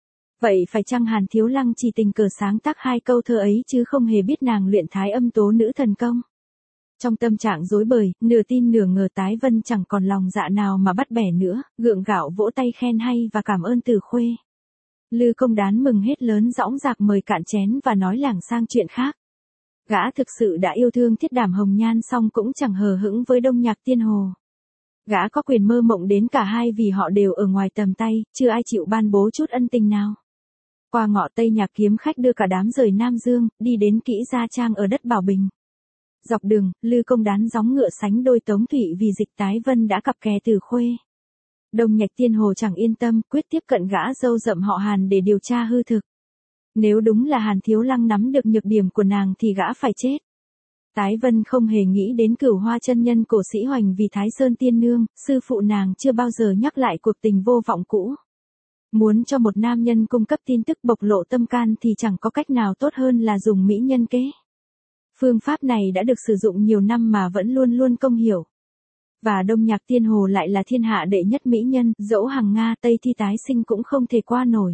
Vậy phải chăng Hàn Thiếu Lăng chỉ tình cờ sáng tác hai câu thơ ấy chứ không hề biết nàng luyện thái âm tố nữ thần công? Trong tâm trạng rối bời, nửa tin nửa ngờ Tái Vân chẳng còn lòng dạ nào mà bắt bẻ nữa, gượng gạo vỗ tay khen hay và cảm ơn Từ Khuê. Lư Công Đán mừng hết lớn dõng dạc mời cạn chén và nói lảng sang chuyện khác. Gã thực sự đã yêu thương Thiết Đảm Hồng Nhan song cũng chẳng hờ hững với Đông Nhạc Tiên Hồ. Gã có quyền mơ mộng đến cả hai vì họ đều ở ngoài tầm tay, chưa ai chịu ban bố chút ân tình nào. Qua ngọ Tây Nhạc kiếm khách đưa cả đám rời Nam Dương, đi đến Kỹ Gia Trang ở đất Bảo Bình. Dọc đường, Lư Công Đán gióng ngựa sánh đôi Tống Thụy vì Dịch Tái Vân đã cặp kè Từ Khuê. Đông Nhạc Tiên Hồ chẳng yên tâm, quyết tiếp cận gã dâu rậm họ Hàn để điều tra hư thực. Nếu đúng là Hàn Thiếu Lăng nắm được nhược điểm của nàng thì gã phải chết. Tái Vân không hề nghĩ đến Cửu Hoa chân nhân Cổ Sĩ Hoành vì Thái Sơn Tiên Nương, sư phụ nàng chưa bao giờ nhắc lại cuộc tình vô vọng cũ. Muốn cho một nam nhân cung cấp tin tức bộc lộ tâm can thì chẳng có cách nào tốt hơn là dùng mỹ nhân kế. Phương pháp này đã được sử dụng nhiều năm mà vẫn luôn luôn công hiểu. Và Đông Nhạc Tiên Hồ lại là thiên hạ đệ nhất mỹ nhân, dẫu hàng Nga Tây Thi tái sinh cũng không thể qua nổi.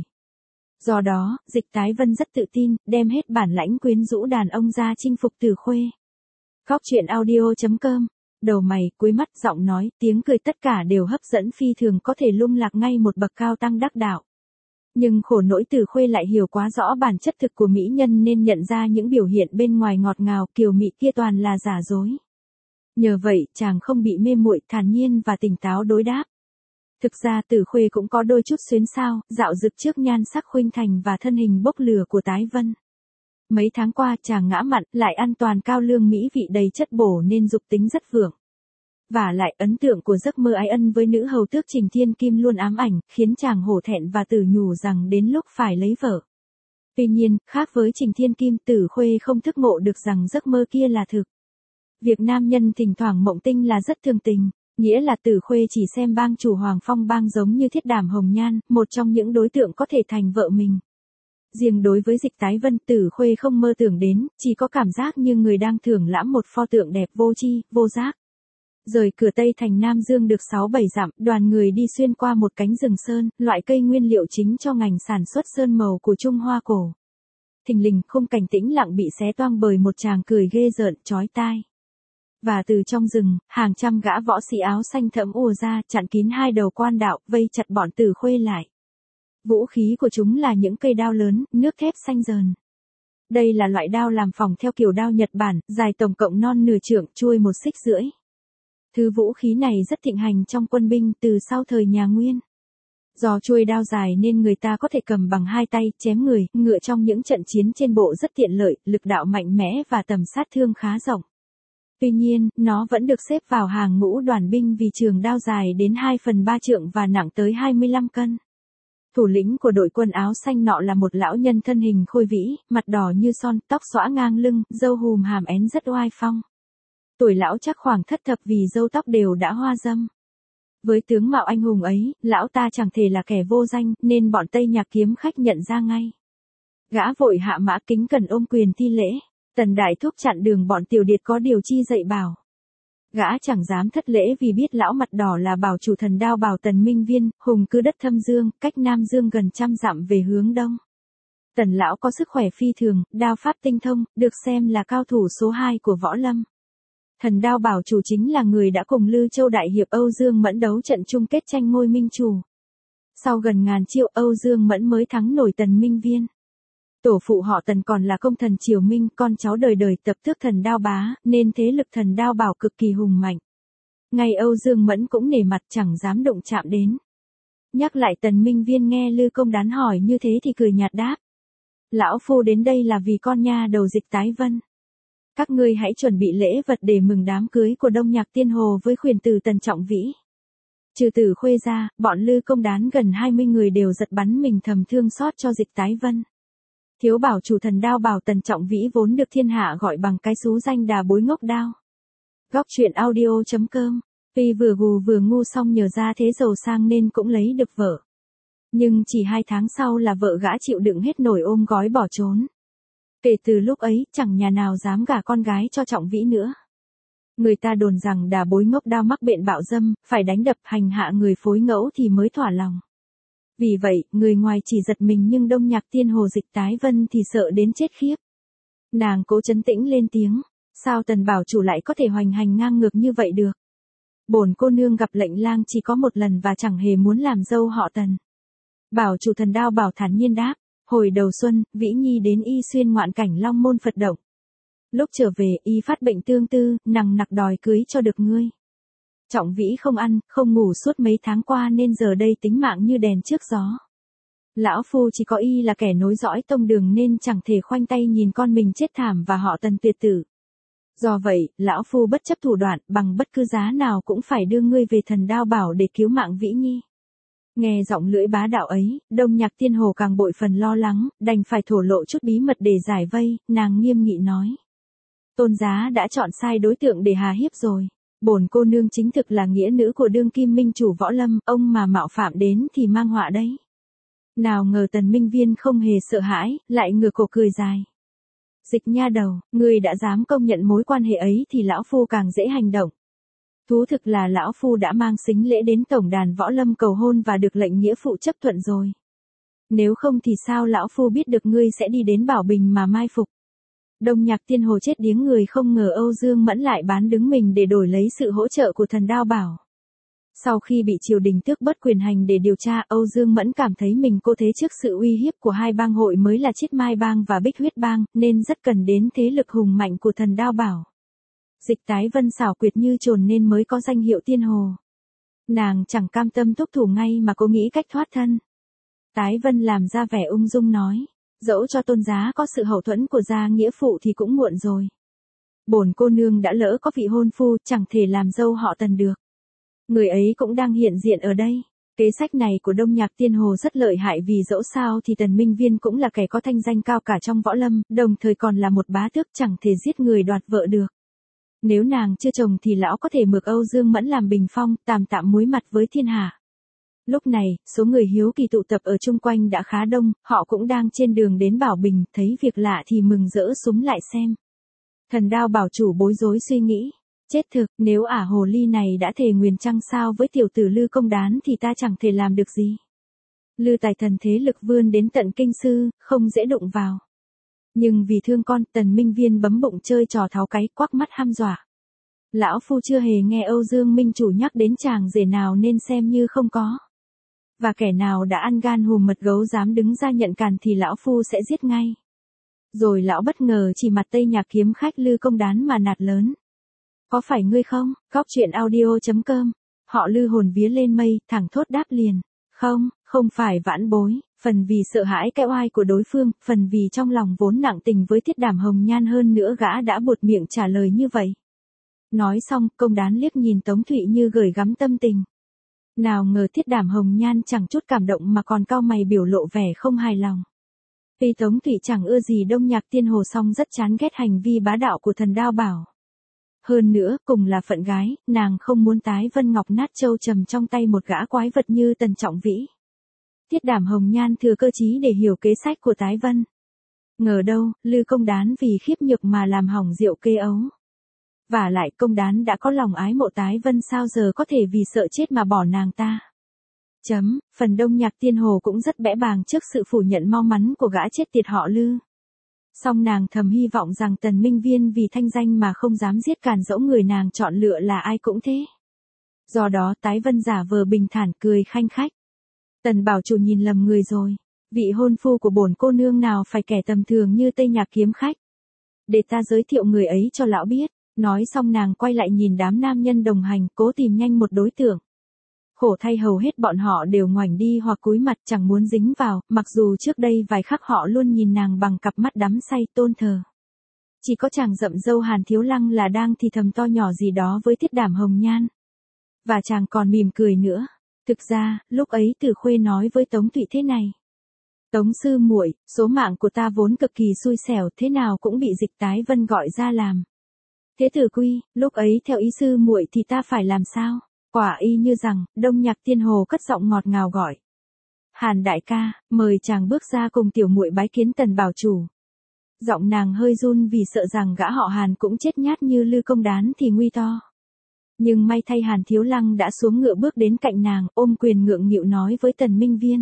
Do đó, Dịch Tái Vân rất tự tin, đem hết bản lãnh quyến rũ đàn ông ra chinh phục Từ Khuê. Góc truyện audio chấm com. Đầu mày, cuối mắt, giọng nói, tiếng cười tất cả đều hấp dẫn phi thường có thể lung lạc ngay một bậc cao tăng đắc đạo. Nhưng khổ nỗi Từ Khuê lại hiểu quá rõ bản chất thực của mỹ nhân nên nhận ra những biểu hiện bên ngoài ngọt ngào kiều mị kia toàn là giả dối. Nhờ vậy, chàng không bị mê muội, thản nhiên và tỉnh táo đối đáp. Thực ra Từ Khuê cũng có đôi chút xuyến xao, dạo dực trước nhan sắc khuynh thành và thân hình bốc lửa của Tái Vân. Mấy tháng qua chàng ngã mặn, lại ăn toàn cao lương mỹ vị đầy chất bổ nên dục tính rất vượng. Và lại ấn tượng của giấc mơ ái ân với nữ hầu tước Trình Thiên Kim luôn ám ảnh, khiến chàng hổ thẹn và tự nhủ rằng đến lúc phải lấy vợ. Tuy nhiên, khác với Trình Thiên Kim, Từ Khuê không thức ngộ được rằng giấc mơ kia là thực. Việc nam nhân thỉnh thoảng mộng tinh là rất thường tình, nghĩa là Từ Khuê chỉ xem bang chủ Hoàng Phong bang giống như Thiết Đảm Hồng Nhan, một trong những đối tượng có thể thành vợ mình. Riêng đối với Dịch Tái Vân, Từ Khuê không mơ tưởng đến, chỉ có cảm giác như người đang thưởng lãm một pho tượng đẹp vô tri, vô giác. Rời cửa Tây thành Nam Dương được sáu bảy dặm, đoàn người đi xuyên qua một cánh rừng sơn, loại cây nguyên liệu chính cho ngành sản xuất sơn màu của Trung Hoa cổ. Thình lình, khung cảnh tĩnh lặng bị xé toang bởi một tràng cười ghê rợn, chói tai. Và từ trong rừng, hàng trăm gã võ sĩ áo xanh thẫm ùa ra, chặn kín hai đầu quan đạo, vây chặt bọn Từ Khuê lại. Vũ khí của chúng là những cây đao lớn, nước thép xanh dờn. Đây là loại đao làm phỏng theo kiểu đao Nhật Bản, dài tổng cộng non nửa trượng, chuôi một xích rưỡi. Thứ vũ khí này rất thịnh hành trong quân binh từ sau thời nhà Nguyên. Do chuôi đao dài nên người ta có thể cầm bằng hai tay, chém người, ngựa trong những trận chiến trên bộ rất tiện lợi, lực đạo mạnh mẽ và tầm sát thương khá rộng. Tuy nhiên, nó vẫn được xếp vào hàng ngũ đoàn binh vì trường đao dài đến hai phần ba trượng và nặng tới hai mươi lăm cân. Thủ lĩnh của đội quân áo xanh nọ là một lão nhân thân hình khôi vĩ, mặt đỏ như son, tóc xõa ngang lưng, râu hùm hàm én rất oai phong. Tuổi lão chắc khoảng thất thập vì râu tóc đều đã hoa râm. Với tướng mạo anh hùng ấy, lão ta chẳng thể là kẻ vô danh, nên bọn Tây Nhạc kiếm khách nhận ra ngay. Gã vội hạ mã kính cẩn ôm quyền thi lễ. Tần đại thúc chặn đường bọn tiểu điệt có điều chi dạy bảo. Gã chẳng dám thất lễ vì biết lão mặt đỏ là bảo chủ thần đao bảo Tần Minh Viên, hùng cư đất Thâm Dương, cách Nam Dương gần trăm dặm về hướng đông. Tần lão có sức khỏe phi thường, đao pháp tinh thông, được xem là cao thủ số hai của võ lâm. Thần đao bảo chủ chính là người đã cùng Lư Châu đại hiệp Âu Dương Mẫn đấu trận chung kết tranh ngôi minh chủ. Sau gần ngàn chiêu, Âu Dương Mẫn mới thắng nổi Tần Minh Viên. Tổ phụ họ Tần còn là công thần Triều Minh, con cháu đời đời tập tước thần đao bá, nên thế lực thần đao bảo cực kỳ hùng mạnh. Ngay Âu Dương Mẫn cũng nể mặt chẳng dám động chạm đến. Nhắc lại Tần Minh Viên nghe Lư Công Đán hỏi như thế thì cười nhạt đáp. Lão phu đến đây là vì con nha đầu Dịch Tái Vân. Các ngươi hãy chuẩn bị lễ vật để mừng đám cưới của Đông Nhạc Tiên Hồ với khuyển tử Tần Trọng Vĩ. Trừ Từ Khuê ra, bọn Lư Công Đán gần hai mươi người đều giật bắn mình thầm thương xót cho Dịch Tái Vân. Thiếu bảo chủ thần đao bảo Tần Trọng Vĩ vốn được thiên hạ gọi bằng cái xú danh đà bối ngốc đao. Góc truyện audio chấm com. Tuy vừa gù vừa ngu xong nhờ ra thế giàu sang nên cũng lấy được vợ. Nhưng chỉ hai tháng sau là vợ gã chịu đựng hết nổi ôm gói bỏ trốn. Kể từ lúc ấy, chẳng nhà nào dám gả con gái cho Trọng Vĩ nữa. Người ta đồn rằng đà bối ngốc đao mắc bệnh bạo dâm, phải đánh đập hành hạ người phối ngẫu thì mới thỏa lòng. Vì vậy, người ngoài chỉ giật mình nhưng Đông Nhạc Tiên Hồ Dịch Tái Vân thì sợ đến chết khiếp. Nàng cố trấn tĩnh lên tiếng, sao Tần bảo chủ lại có thể hoành hành ngang ngược như vậy được? Bổn cô nương gặp lệnh lang chỉ có một lần và chẳng hề muốn làm dâu họ Tần. Bảo chủ Thần Đao Bảo thản nhiên đáp, hồi đầu xuân, Vĩ Nhi đến y xuyên ngoạn cảnh Long Môn Phật động. Lúc trở về y phát bệnh tương tư, nằng nặc đòi cưới cho được ngươi. Trọng Vĩ không ăn, không ngủ suốt mấy tháng qua nên giờ đây tính mạng như đèn trước gió. Lão phu chỉ có y là kẻ nối dõi tông đường nên chẳng thể khoanh tay nhìn con mình chết thảm và họ Tần tuyệt tử. Do vậy, lão phu bất chấp thủ đoạn, bằng bất cứ giá nào cũng phải đưa ngươi về Thần Đao Bảo để cứu mạng Vĩ Nhi. Nghe giọng lưỡi bá đạo ấy, Đông Nhạc Tiên Hồ càng bội phần lo lắng, đành phải thổ lộ chút bí mật để giải vây, nàng nghiêm nghị nói. Tôn giá đã chọn sai đối tượng để hà hiếp rồi. Bổn cô nương chính thực là nghĩa nữ của đương kim minh chủ Võ Lâm, ông mà mạo phạm đến thì mang họa đấy. Nào ngờ Tần Minh Viên không hề sợ hãi, lại ngửa cổ cười dài. Dịch nha đầu, ngươi đã dám công nhận mối quan hệ ấy thì lão phu càng dễ hành động. Thú thực là lão phu đã mang sính lễ đến tổng đàn Võ Lâm cầu hôn và được lệnh nghĩa phụ chấp thuận rồi. Nếu không thì sao lão phu biết được ngươi sẽ đi đến Bảo Bình mà mai phục. Đông Nhạc Tiên Hồ chết điếng người không ngờ Âu Dương Mẫn lại bán đứng mình để đổi lấy sự hỗ trợ của Thần Đao Bảo. Sau khi bị triều đình tước bất quyền hành để điều tra, Âu Dương Mẫn cảm thấy mình cô thế trước sự uy hiếp của hai bang hội mới là Chiết Mai Bang và Bích Huyết Bang, nên rất cần đến thế lực hùng mạnh của Thần Đao Bảo. Dịch Tái Vân xảo quyệt như trồn nên mới có danh hiệu Tiên Hồ. Nàng chẳng cam tâm thúc thủ ngay mà cố nghĩ cách thoát thân. Tái Vân làm ra vẻ ung dung nói, dẫu cho tôn giá có sự hậu thuẫn của gia nghĩa phụ thì cũng muộn rồi. Bổn cô nương đã lỡ có vị hôn phu, chẳng thể làm dâu họ Tần được. Người ấy cũng đang hiện diện ở đây. Kế sách này của Đông Nhạc Tiên Hồ rất lợi hại vì dẫu sao thì Tần Minh Viên cũng là kẻ có thanh danh cao cả trong võ lâm, đồng thời còn là một bá tước, chẳng thể giết người đoạt vợ được. Nếu nàng chưa chồng thì lão có thể mượn Âu Dương Mẫn làm bình phong, tạm tạm muối mặt với thiên hạ. Lúc này, số người hiếu kỳ tụ tập ở chung quanh đã khá đông, họ cũng đang trên đường đến Bảo Bình, thấy việc lạ thì mừng rỡ súm lại xem. Thần Đao Bảo chủ bối rối suy nghĩ, chết thực, nếu ả hồ ly này đã thề nguyền trăng sao với tiểu tử Lư Công Đán thì ta chẳng thể làm được gì. Lư tài thần thế lực vươn đến tận kinh sư, không dễ đụng vào. Nhưng vì thương con, Tần Minh Viên bấm bụng chơi trò tháo cái, quắc mắt hăm dọa. Lão phu chưa hề nghe Âu Dương Minh chủ nhắc đến chàng rể nào nên xem như không có. Và kẻ nào đã ăn gan hùm mật gấu dám đứng ra nhận càn thì lão phu sẽ giết ngay. Rồi lão bất ngờ chỉ mặt Tây Nhạc kiếm khách Lư Công Đán mà nạt lớn. Có phải ngươi không? Góc truyện audio chấm com. Họ Lư hồn vía lên mây, thẳng thốt đáp liền. Không, không phải vãn bối, phần vì sợ hãi cái oai của đối phương, phần vì trong lòng vốn nặng tình với Thiết Đàm Hồng Nhan hơn nữa gã đã buột miệng trả lời như vậy. Nói xong, Công Đán liếc nhìn Tống Thụy như gửi gắm tâm tình. Nào ngờ Thiết Đàm Hồng Nhan chẳng chút cảm động mà còn cau mày biểu lộ vẻ không hài lòng. Vì Tống Thụy chẳng ưa gì Đông Nhạc Tiên Hồ song rất chán ghét hành vi bá đạo của Thần Đao Bảo. Hơn nữa, cùng là phận gái, nàng không muốn Tái Vân Ngọc nát châu trầm trong tay một gã quái vật như Tần Trọng Vĩ. Thiết Đàm Hồng Nhan thừa cơ trí để hiểu kế sách của Tái Vân. Ngờ đâu, Lư Công Đán vì khiếp nhược mà làm hỏng rượu kê ấu. Và lại Công Đán đã có lòng ái mộ Tái Vân sao giờ có thể vì sợ chết mà bỏ nàng ta. Chấm, phần Đông Nhạc Tiên Hồ cũng rất bẽ bàng trước sự phủ nhận mau mắn của gã chết tiệt họ Lư. Song nàng thầm hy vọng rằng Tần Minh Viên vì thanh danh mà không dám giết càn dẫu người nàng chọn lựa là ai cũng thế. Do đó Tái Vân giả vờ bình thản cười khanh khách. Tần bảo chủ nhìn lầm người rồi. Vị hôn phu của bổn cô nương nào phải kẻ tầm thường như Tây Nhạc kiếm khách. Để ta giới thiệu người ấy cho lão biết. Nói xong nàng quay lại nhìn đám nam nhân đồng hành, cố tìm nhanh một đối tượng. Khổ thay hầu hết bọn họ đều ngoảnh đi hoặc cúi mặt chẳng muốn dính vào, mặc dù trước đây vài khắc họ luôn nhìn nàng bằng cặp mắt đắm say tôn thờ. Chỉ có chàng rậm râu Hàn Thiếu Lăng là đang thì thầm to nhỏ gì đó với Thiết Đàm Hồng Nhan. Và chàng còn mỉm cười nữa. Thực ra, lúc ấy Từ Khuê nói với Tống Thụy thế này. Tống sư muội, số mạng của ta vốn cực kỳ xui xẻo, thế nào cũng bị Dịch Tái Vân gọi ra làm. Thế Tử Quy, lúc ấy theo ý sư muội thì ta phải làm sao? Quả y như rằng, Đông Nhạc Tiên Hồ cất giọng ngọt ngào gọi. Hàn đại ca, mời chàng bước ra cùng tiểu muội bái kiến Tần bảo chủ. Giọng nàng hơi run vì sợ rằng gã họ Hàn cũng chết nhát như Lư Công Đán thì nguy to. Nhưng may thay Hàn Thiếu Lăng đã xuống ngựa bước đến cạnh nàng, ôm quyền ngượng nghịu nói với Tần Minh Viên.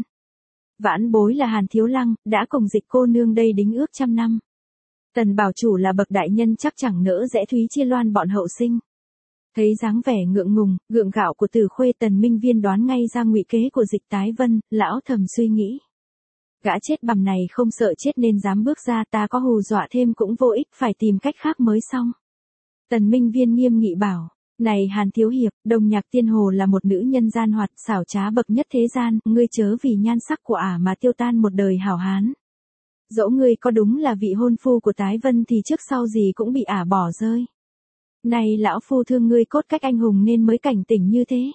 Vãn bối là Hàn Thiếu Lăng, đã cùng Dịch cô nương đây đính ước trăm năm. Tần bảo chủ là bậc đại nhân chắc chẳng nỡ rẽ Thúy Chia Loan bọn hậu sinh. Thấy dáng vẻ ngượng ngùng, gượng gạo của Từ Khuê, Tần Minh Viên đoán ngay ra ngụy kế của Dịch Tái Vân, lão thầm suy nghĩ. Gã chết bằm này không sợ chết nên dám bước ra, ta có hù dọa thêm cũng vô ích, phải tìm cách khác mới xong. Tần Minh Viên nghiêm nghị bảo, này Hàn thiếu hiệp, Đồng Nhạc Tiên Hồ là một nữ nhân gian hoạt xảo trá bậc nhất thế gian, ngươi chớ vì nhan sắc của ả mà tiêu tan một đời hảo hán. Dẫu ngươi có đúng là vị hôn phu của Tái Vân thì trước sau gì cũng bị ả bỏ rơi. Này lão phu thương ngươi cốt cách anh hùng nên mới cảnh tỉnh như thế.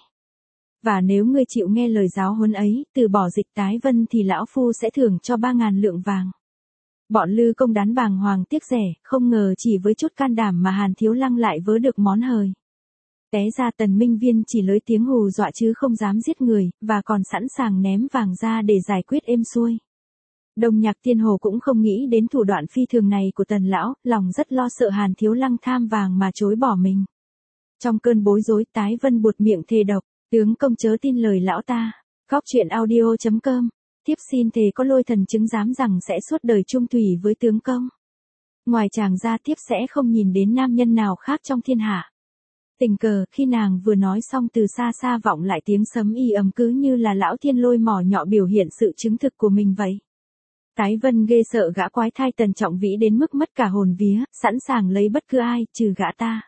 Và nếu ngươi chịu nghe lời giáo huấn ấy, từ bỏ Dịch Tái Vân thì lão phu sẽ thưởng cho ba ngàn lượng vàng. Bọn Lư Công Đán bàng hoàng tiếc rẻ, không ngờ chỉ với chút can đảm mà Hàn Thiếu Lăng lại vớ được món hời. Té ra Tần Minh Viên chỉ lấy tiếng hù dọa chứ không dám giết người, và còn sẵn sàng ném vàng ra để giải quyết êm xuôi. Đồng Nhạc Tiên Hồ cũng không nghĩ đến thủ đoạn phi thường này của Tần lão, lòng rất lo sợ Hàn Thiếu Lăng tham vàng mà chối bỏ mình. Trong cơn bối rối, Tái Vân buột miệng thề độc, tướng công chớ tin lời lão ta. Góc truyện audio chấm com. Tiếp xin thề có lôi thần chứng giám rằng sẽ suốt đời chung thủy với tướng công. Ngoài chàng ra tiếp sẽ không nhìn đến nam nhân nào khác trong thiên hạ. Tình cờ, khi nàng vừa nói xong từ xa xa vọng lại tiếng sấm y ầm cứ như là lão thiên lôi mỏ nhọ biểu hiện sự chứng thực của mình vậy. Tái Vân ghê sợ gã quái thai Tần Trọng Vĩ đến mức mất cả hồn vía, sẵn sàng lấy bất cứ ai, trừ gã ta.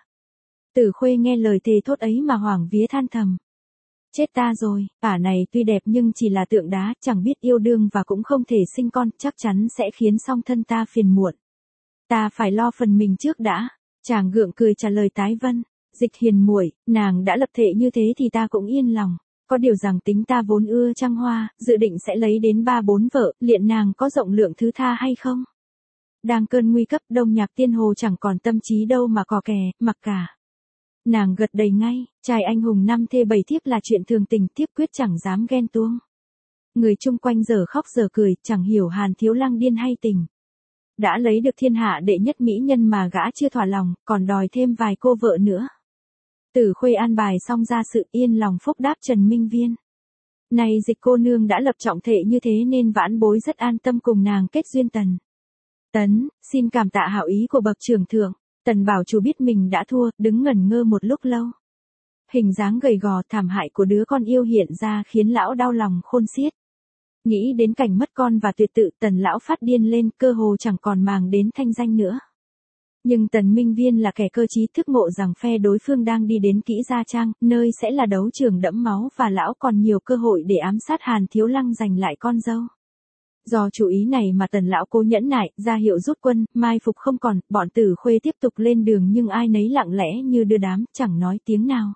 Tử Khuê nghe lời thề thốt ấy mà hoảng vía than thầm. Chết ta rồi, ả này tuy đẹp nhưng chỉ là tượng đá, chẳng biết yêu đương và cũng không thể sinh con, chắc chắn sẽ khiến song thân ta phiền muộn. Ta phải lo phần mình trước đã. Chàng gượng cười trả lời Tái Vân. Dịch hiền muội, nàng đã lập thệ như thế thì ta cũng yên lòng. Có điều rằng tính ta vốn ưa trăng hoa, dự định sẽ lấy đến ba bốn vợ, liệu nàng có rộng lượng thứ tha hay không? Đang cơn nguy cấp, Đồng Nhạc Tiên Hồ chẳng còn tâm trí đâu mà cò kè, mặc cả. Nàng gật đầy ngay, trai anh hùng năm thê bảy thiếp là chuyện thường tình, tiếp quyết chẳng dám ghen tuông. Người chung quanh giờ khóc giờ cười, chẳng hiểu Hàn Thiếu Lăng điên hay tình. Đã lấy được thiên hạ đệ nhất mỹ nhân mà gã chưa thỏa lòng, còn đòi thêm vài cô vợ nữa. Tử Khuê an bài xong ra sự yên lòng phúc đáp Trần Minh Viên. Này Dịch cô nương đã lập trọng thệ như thế nên vãn bối rất an tâm cùng nàng kết duyên Tần. Tấn, xin cảm tạ hảo ý của bậc trưởng thượng. Tần bảo chủ biết mình đã thua, đứng ngẩn ngơ một lúc lâu. Hình dáng gầy gò thảm hại của đứa con yêu hiện ra khiến lão đau lòng khôn xiết. Nghĩ đến cảnh mất con và tuyệt tự, Tần lão phát điên lên, cơ hồ chẳng còn màng đến thanh danh nữa. Nhưng Tần Minh Viên là kẻ cơ trí thức ngộ rằng phe đối phương đang đi đến Kỹ Gia Trang, nơi sẽ là đấu trường đẫm máu và lão còn nhiều cơ hội để ám sát Hàn Thiếu Lăng giành lại con dâu. Do chủ ý này mà Tần lão cố nhẫn nại, ra hiệu rút quân, mai phục không còn, bọn Tử Khuê tiếp tục lên đường nhưng ai nấy lặng lẽ như đưa đám, chẳng nói tiếng nào.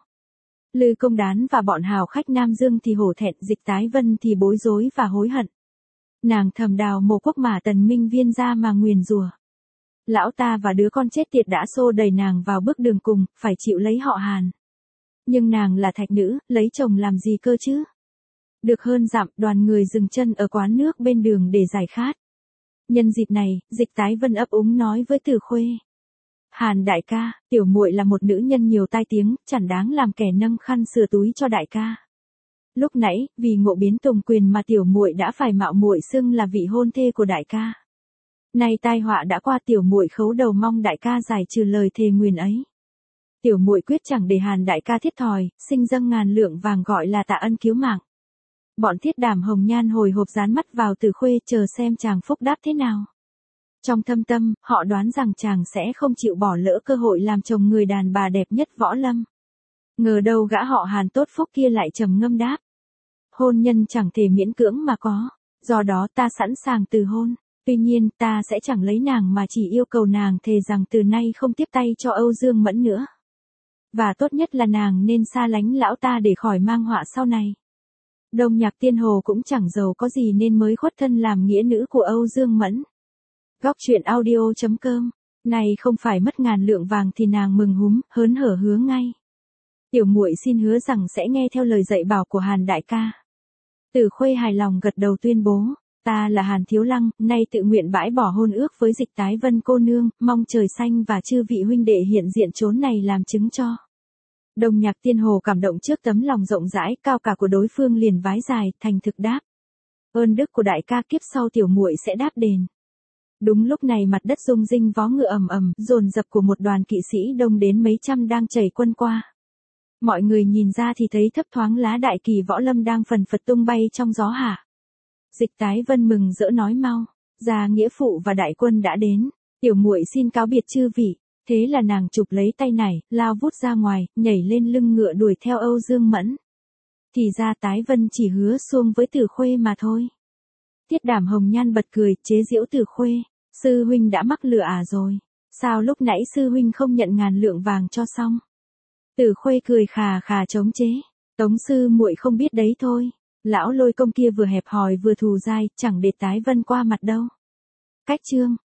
Lư Công Đán và bọn hào khách Nam Dương thì hổ thẹn, Dịch Tái Vân thì bối rối và hối hận. Nàng thầm đào mồ quốc mà Tần Minh Viên ra mà nguyền rủa. Lão ta và đứa con chết tiệt đã xô đẩy nàng vào bước đường cùng, phải chịu lấy họ Hàn. Nhưng nàng là thạch nữ, lấy chồng làm gì cơ chứ? Được hơn dặm, đoàn người dừng chân ở quán nước bên đường để giải khát. Nhân dịp này, Dịch Tái Vân ấp úng nói với Tử Khuê. Hàn đại ca, tiểu muội là một nữ nhân nhiều tai tiếng, chẳng đáng làm kẻ nâng khăn sửa túi cho đại ca. Lúc nãy, vì ngộ biến tùng quyền mà tiểu muội đã phải mạo muội xưng là vị hôn thê của đại ca. Nay tai họa đã qua, tiểu muội khấu đầu mong đại ca giải trừ lời thề nguyền ấy. Tiểu muội quyết chẳng để Hàn đại ca thiết thòi, sinh dâng ngàn lượng vàng gọi là tạ ân cứu mạng. Bọn Thiết Đàm Hồng Nhan hồi hộp dán mắt vào Tử Khuê chờ xem chàng phúc đáp thế nào. Trong thâm tâm, họ đoán rằng chàng sẽ không chịu bỏ lỡ cơ hội làm chồng người đàn bà đẹp nhất võ lâm. Ngờ đâu gã họ Hàn tốt phúc kia lại trầm ngâm đáp. Hôn nhân chẳng thể miễn cưỡng mà có, do đó ta sẵn sàng từ hôn. Tuy nhiên ta sẽ chẳng lấy nàng mà chỉ yêu cầu nàng thề rằng từ nay không tiếp tay cho Âu Dương Mẫn nữa. Và tốt nhất là nàng nên xa lánh lão ta để khỏi mang họa sau này. Đồng Nhạc Tiên Hồ cũng chẳng giàu có gì nên mới khuất thân làm nghĩa nữ của Âu Dương Mẫn. Góc truyện audio chấm com. Này không phải mất ngàn lượng vàng thì nàng mừng húm, hớn hở hứa ngay. Tiểu muội xin hứa rằng sẽ nghe theo lời dạy bảo của Hàn đại ca. Từ Khuê hài lòng gật đầu tuyên bố, ta là Hàn Thiếu Lăng, nay tự nguyện bãi bỏ hôn ước với Dịch Tái Vân cô nương, mong trời xanh và chư vị huynh đệ hiện diện chốn này làm chứng cho. Đồng Nhạc Tiên Hồ cảm động trước tấm lòng rộng rãi, cao cả của đối phương liền vái dài, thành thực đáp. Ơn đức của đại ca, kiếp sau tiểu muội sẽ đáp đền. Đúng lúc này mặt đất rung rinh, vó ngựa ầm ầm, dồn dập của một đoàn kỵ sĩ đông đến mấy trăm đang chảy quân qua. Mọi người nhìn ra thì thấy thấp thoáng lá đại kỳ võ lâm đang phần phật tung bay trong gió hạ. Dịch Tái Vân mừng rỡ nói mau, gia nghĩa phụ và đại quân đã đến, tiểu muội xin cáo biệt chư vị. Thế là nàng chụp lấy tay nải, lao vút ra ngoài, nhảy lên lưng ngựa đuổi theo Âu Dương Mẫn. Thì ra Tái Vân chỉ hứa xuông với Từ Khuê mà thôi. Tiết Đảm hồng nhan bật cười, chế giễu Từ Khuê, sư huynh đã mắc lừa à rồi, sao lúc nãy sư huynh không nhận ngàn lượng vàng cho xong. Từ Khuê cười khà khà chống chế, Tống sư muội không biết đấy thôi, lão Lôi công kia vừa hẹp hòi vừa thù dai, chẳng để Tái Vân qua mặt đâu. Cách chương